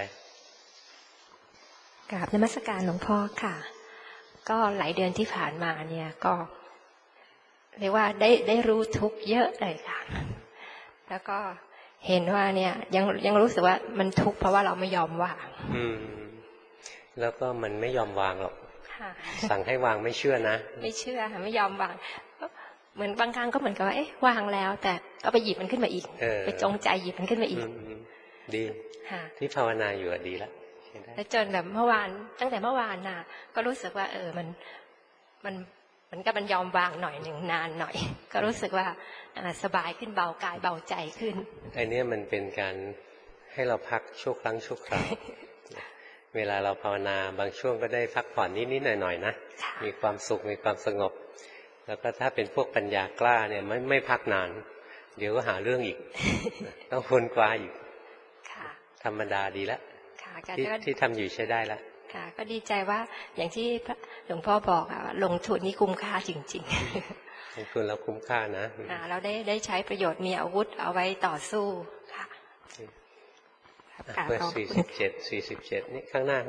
กราบนมัสการหลวงพ่อค่ะก็หลายเดือนที่ผ่านมาเนี่ยก็เรียกว่าได้รู้ทุกข์เยอะเลยค่ะแล้วก็เห็นว่าเนี่ยยังรู้สึกว่ามันทุกข์เพราะว่าเราไม่ยอมวางแล้วก็มันไม่ยอมวางหรอกสั่งให้วางไม่เชื่อนะไม่เชื่อค่ะไม่ยอมวางเหมือนบางครั้งก็เหมือนกับว่าวางแล้วแต่ก็ไปหยิบมันขึ้นมาอีกไปจงใจหยิบมันขึ้นมาอีกดีที่ภาวนาอยู่ดีแล้วแล้วจนแบบเมื่อวานตั้งแต่เมื่อวานน่ะก็รู้สึกว่ามันก็มันยอมวางหน่อยหนึ่งนานหน่อยก็รู้สึกว่าสบายขึ้นเบากายเบาใจขึ้นไอ้นี่มันเป็นการให้เราพักชั่วครั้งชั่วคราวเวลาเราภาวนาบางช่วงก็ได้พักผ่อนนิดๆหน่อยๆนะมีความสุขมีความสงบแล้วก็ถ้าเป็นพวกปัญญากล้าเนี่ยไม่พักนานเดี๋ยวก็หาเรื่องอีกต้องคนกว่าอีกธรรมดาดีแล้วที่ทำอยู่ใช้ได้แล้วค่ะก็ดีใจว่าอย่างที่หลวงพ่อบอกลงทุนนี่คุ้มค่าจริงๆลงทุนแล้วคุ้มค่านะเราได้ใช้ประโยชน์มีอาวุธเอาไว้ต่อสู้ค่ะเบอร์47นี่ข้างหน้า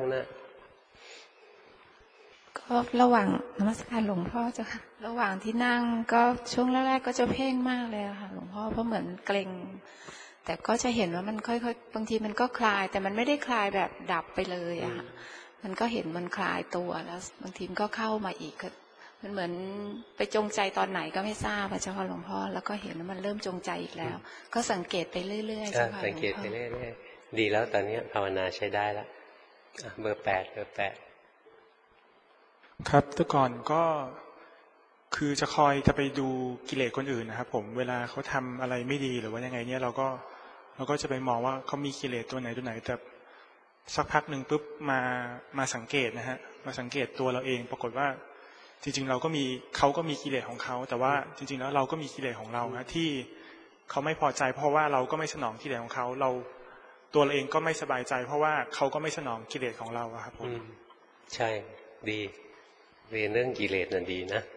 ก็ระหว่างนมัสการหลวงพ่อเจ้าค่ะระหว่างที่นั่งก็ช่วงแรกๆก็จะเพ่งมากเลยอะค่ะหลวงพ่อเพราะเหมือนเกร็งแต่ก็จะเห็นว่ามันค่อยๆบางทีมันก็คลายแต่มันไม่ได้คลายแบบดับไปเลยอะค่ะมันก็เห็นมันคลายตัวแล้วบางทีมันก็เข้ามาอีกมันเหมือนไปจงใจตอนไหนก็ไม่ทราบอะเจ้าค่ะหลวงพ่อแล้วก็เห็นว่ามันเริ่มจงใจอีกแล้วก็สังเกตไปเรื่อยๆเจ้าค่ะหลวงพ่อสังเกตไปเรื่อยๆดีแล้วตอนนี้ภาวนาใช้ได้แล้วเบอร์8 ครับแต่ก่อนก็คือจะคอยจะไปดูกิเลสคนอื่นนะครับผมเวลาเขาทำอะไรไม่ดีหรือว่ายังไงเนี่ยเราก็จะไปมองว่าเขามีกิเลสตัวไหนแต่สักพักหนึ่งปุ๊บมาสังเกตนะฮะมาสังเกตตัวเราเองปรากฏว่าจริงๆเขาก็มีกิเลสของเขาแต่ว่าจริงๆแล้วเราก็มีกิเลสของเรานะที่เขาไม่พอใจเพราะว่าเราก็ไม่สนองกิเลสของเขาตัวเราเองก็ไม่สบายใจเพราะว่าเขาก็ไม่สนองกิเลสของเราครับผมใช่ดีเรียนเรื่องกิเลสน่ะดีนะ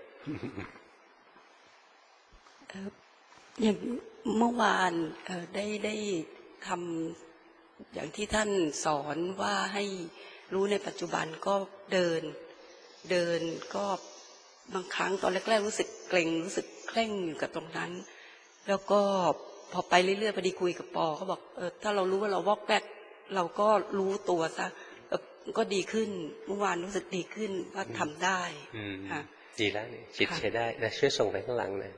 อย่างเมื่อวานได้ทำอย่างที่ท่านสอนว่าให้รู้ในปัจจุบันก็เดินก็บางครั้งตอนแรกๆรู้สึกเกร็งรู้สึกเคร่งอยู่กับตรงนั้นแล้วก็พอไปเรื่อยๆพอดีคุยกับปอเขาบอกถ้าเรารู้ว่าเราวอกแวกเราก็รู้ตัวซะก็ดีขึ้นเมื่อวานรู้สึกดีขึ้นว่าทำได้ค่ะดีแล้วนี่จิตใช้ได้นะช่วยส่งไปข้างหลังหน่อย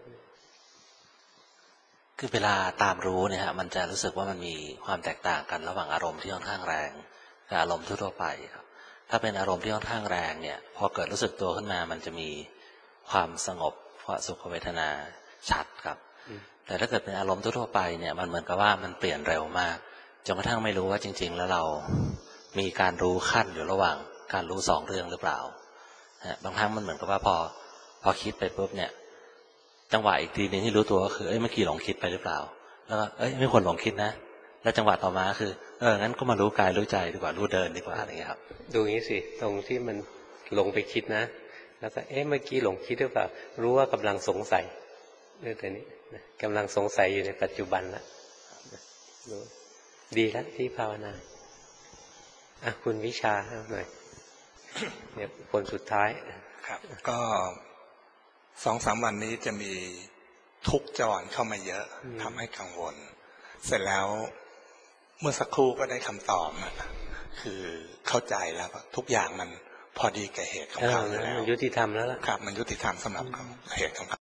คือเวลาตามรู้เนี่ยฮะมันจะรู้สึกว่ามันมีความแตกต่างกันระหว่างอารมณ์ที่ค่อนข้างแรงกับอารมณ์ทั่วไปครับถ้าเป็นอารมณ์ที่ค่อนข้างแรงเนี่ยพอเกิดรู้สึกตัวขึ้นมามันจะมีความสงบสุขเวทนาชัดครับแต่ถ้าเกิดเป็นอารมณ์ทั่วไปเนี่ยมันเหมือนกับว่ามันเปลี่ยนเร็วมากจนกระทั่งไม่รู้ว่าจริงๆแล้วเรามีการรู้ขั้นอยู่ระหว่างการรู้2เรื่องหรือเปล่าบางครั้งมันเหมือนกับว่าพอคิดไปปุ๊บเนี่ยจังหวะอีกทีนึงที่รู้ตัวก็คือเมื่อกี้หลงคิดไปหรือเปล่าแล้วก็ไม่ควรหลงคิดนะแล้วจังหวะต่อมาคืองั้นก็มารู้กายรู้ใจดีกว่ารู้เดินดีกว่าอะไรเงี้ยครับดูงี้สิตรงที่มันหลงไปคิดนะแล้วก็เมื่อกี้หลงคิดหรือเปล่ารู้ว่ากำลังสงสัยเรื่องตัวนี้กำลังสงสัยอยู่ในปัจจุบันละดีแล้วที่ภาวนาคุณวิชาหน่อยเนี่ยคนสุดท้ายครับก็2-3 วันนี้จะมีทุกข์จรเข้ามาเยอะทำให้กังวลเสร็จแล้วเมื่อสักครู่ก็ได้คำตอบคือเข้าใจแล้วทุกอย่างมันพอดีแก่เหตุของเขาแล้วมันยุติธรรมแล้วล่ะครับมันยุติธรรมสำหรับเหตุของเขา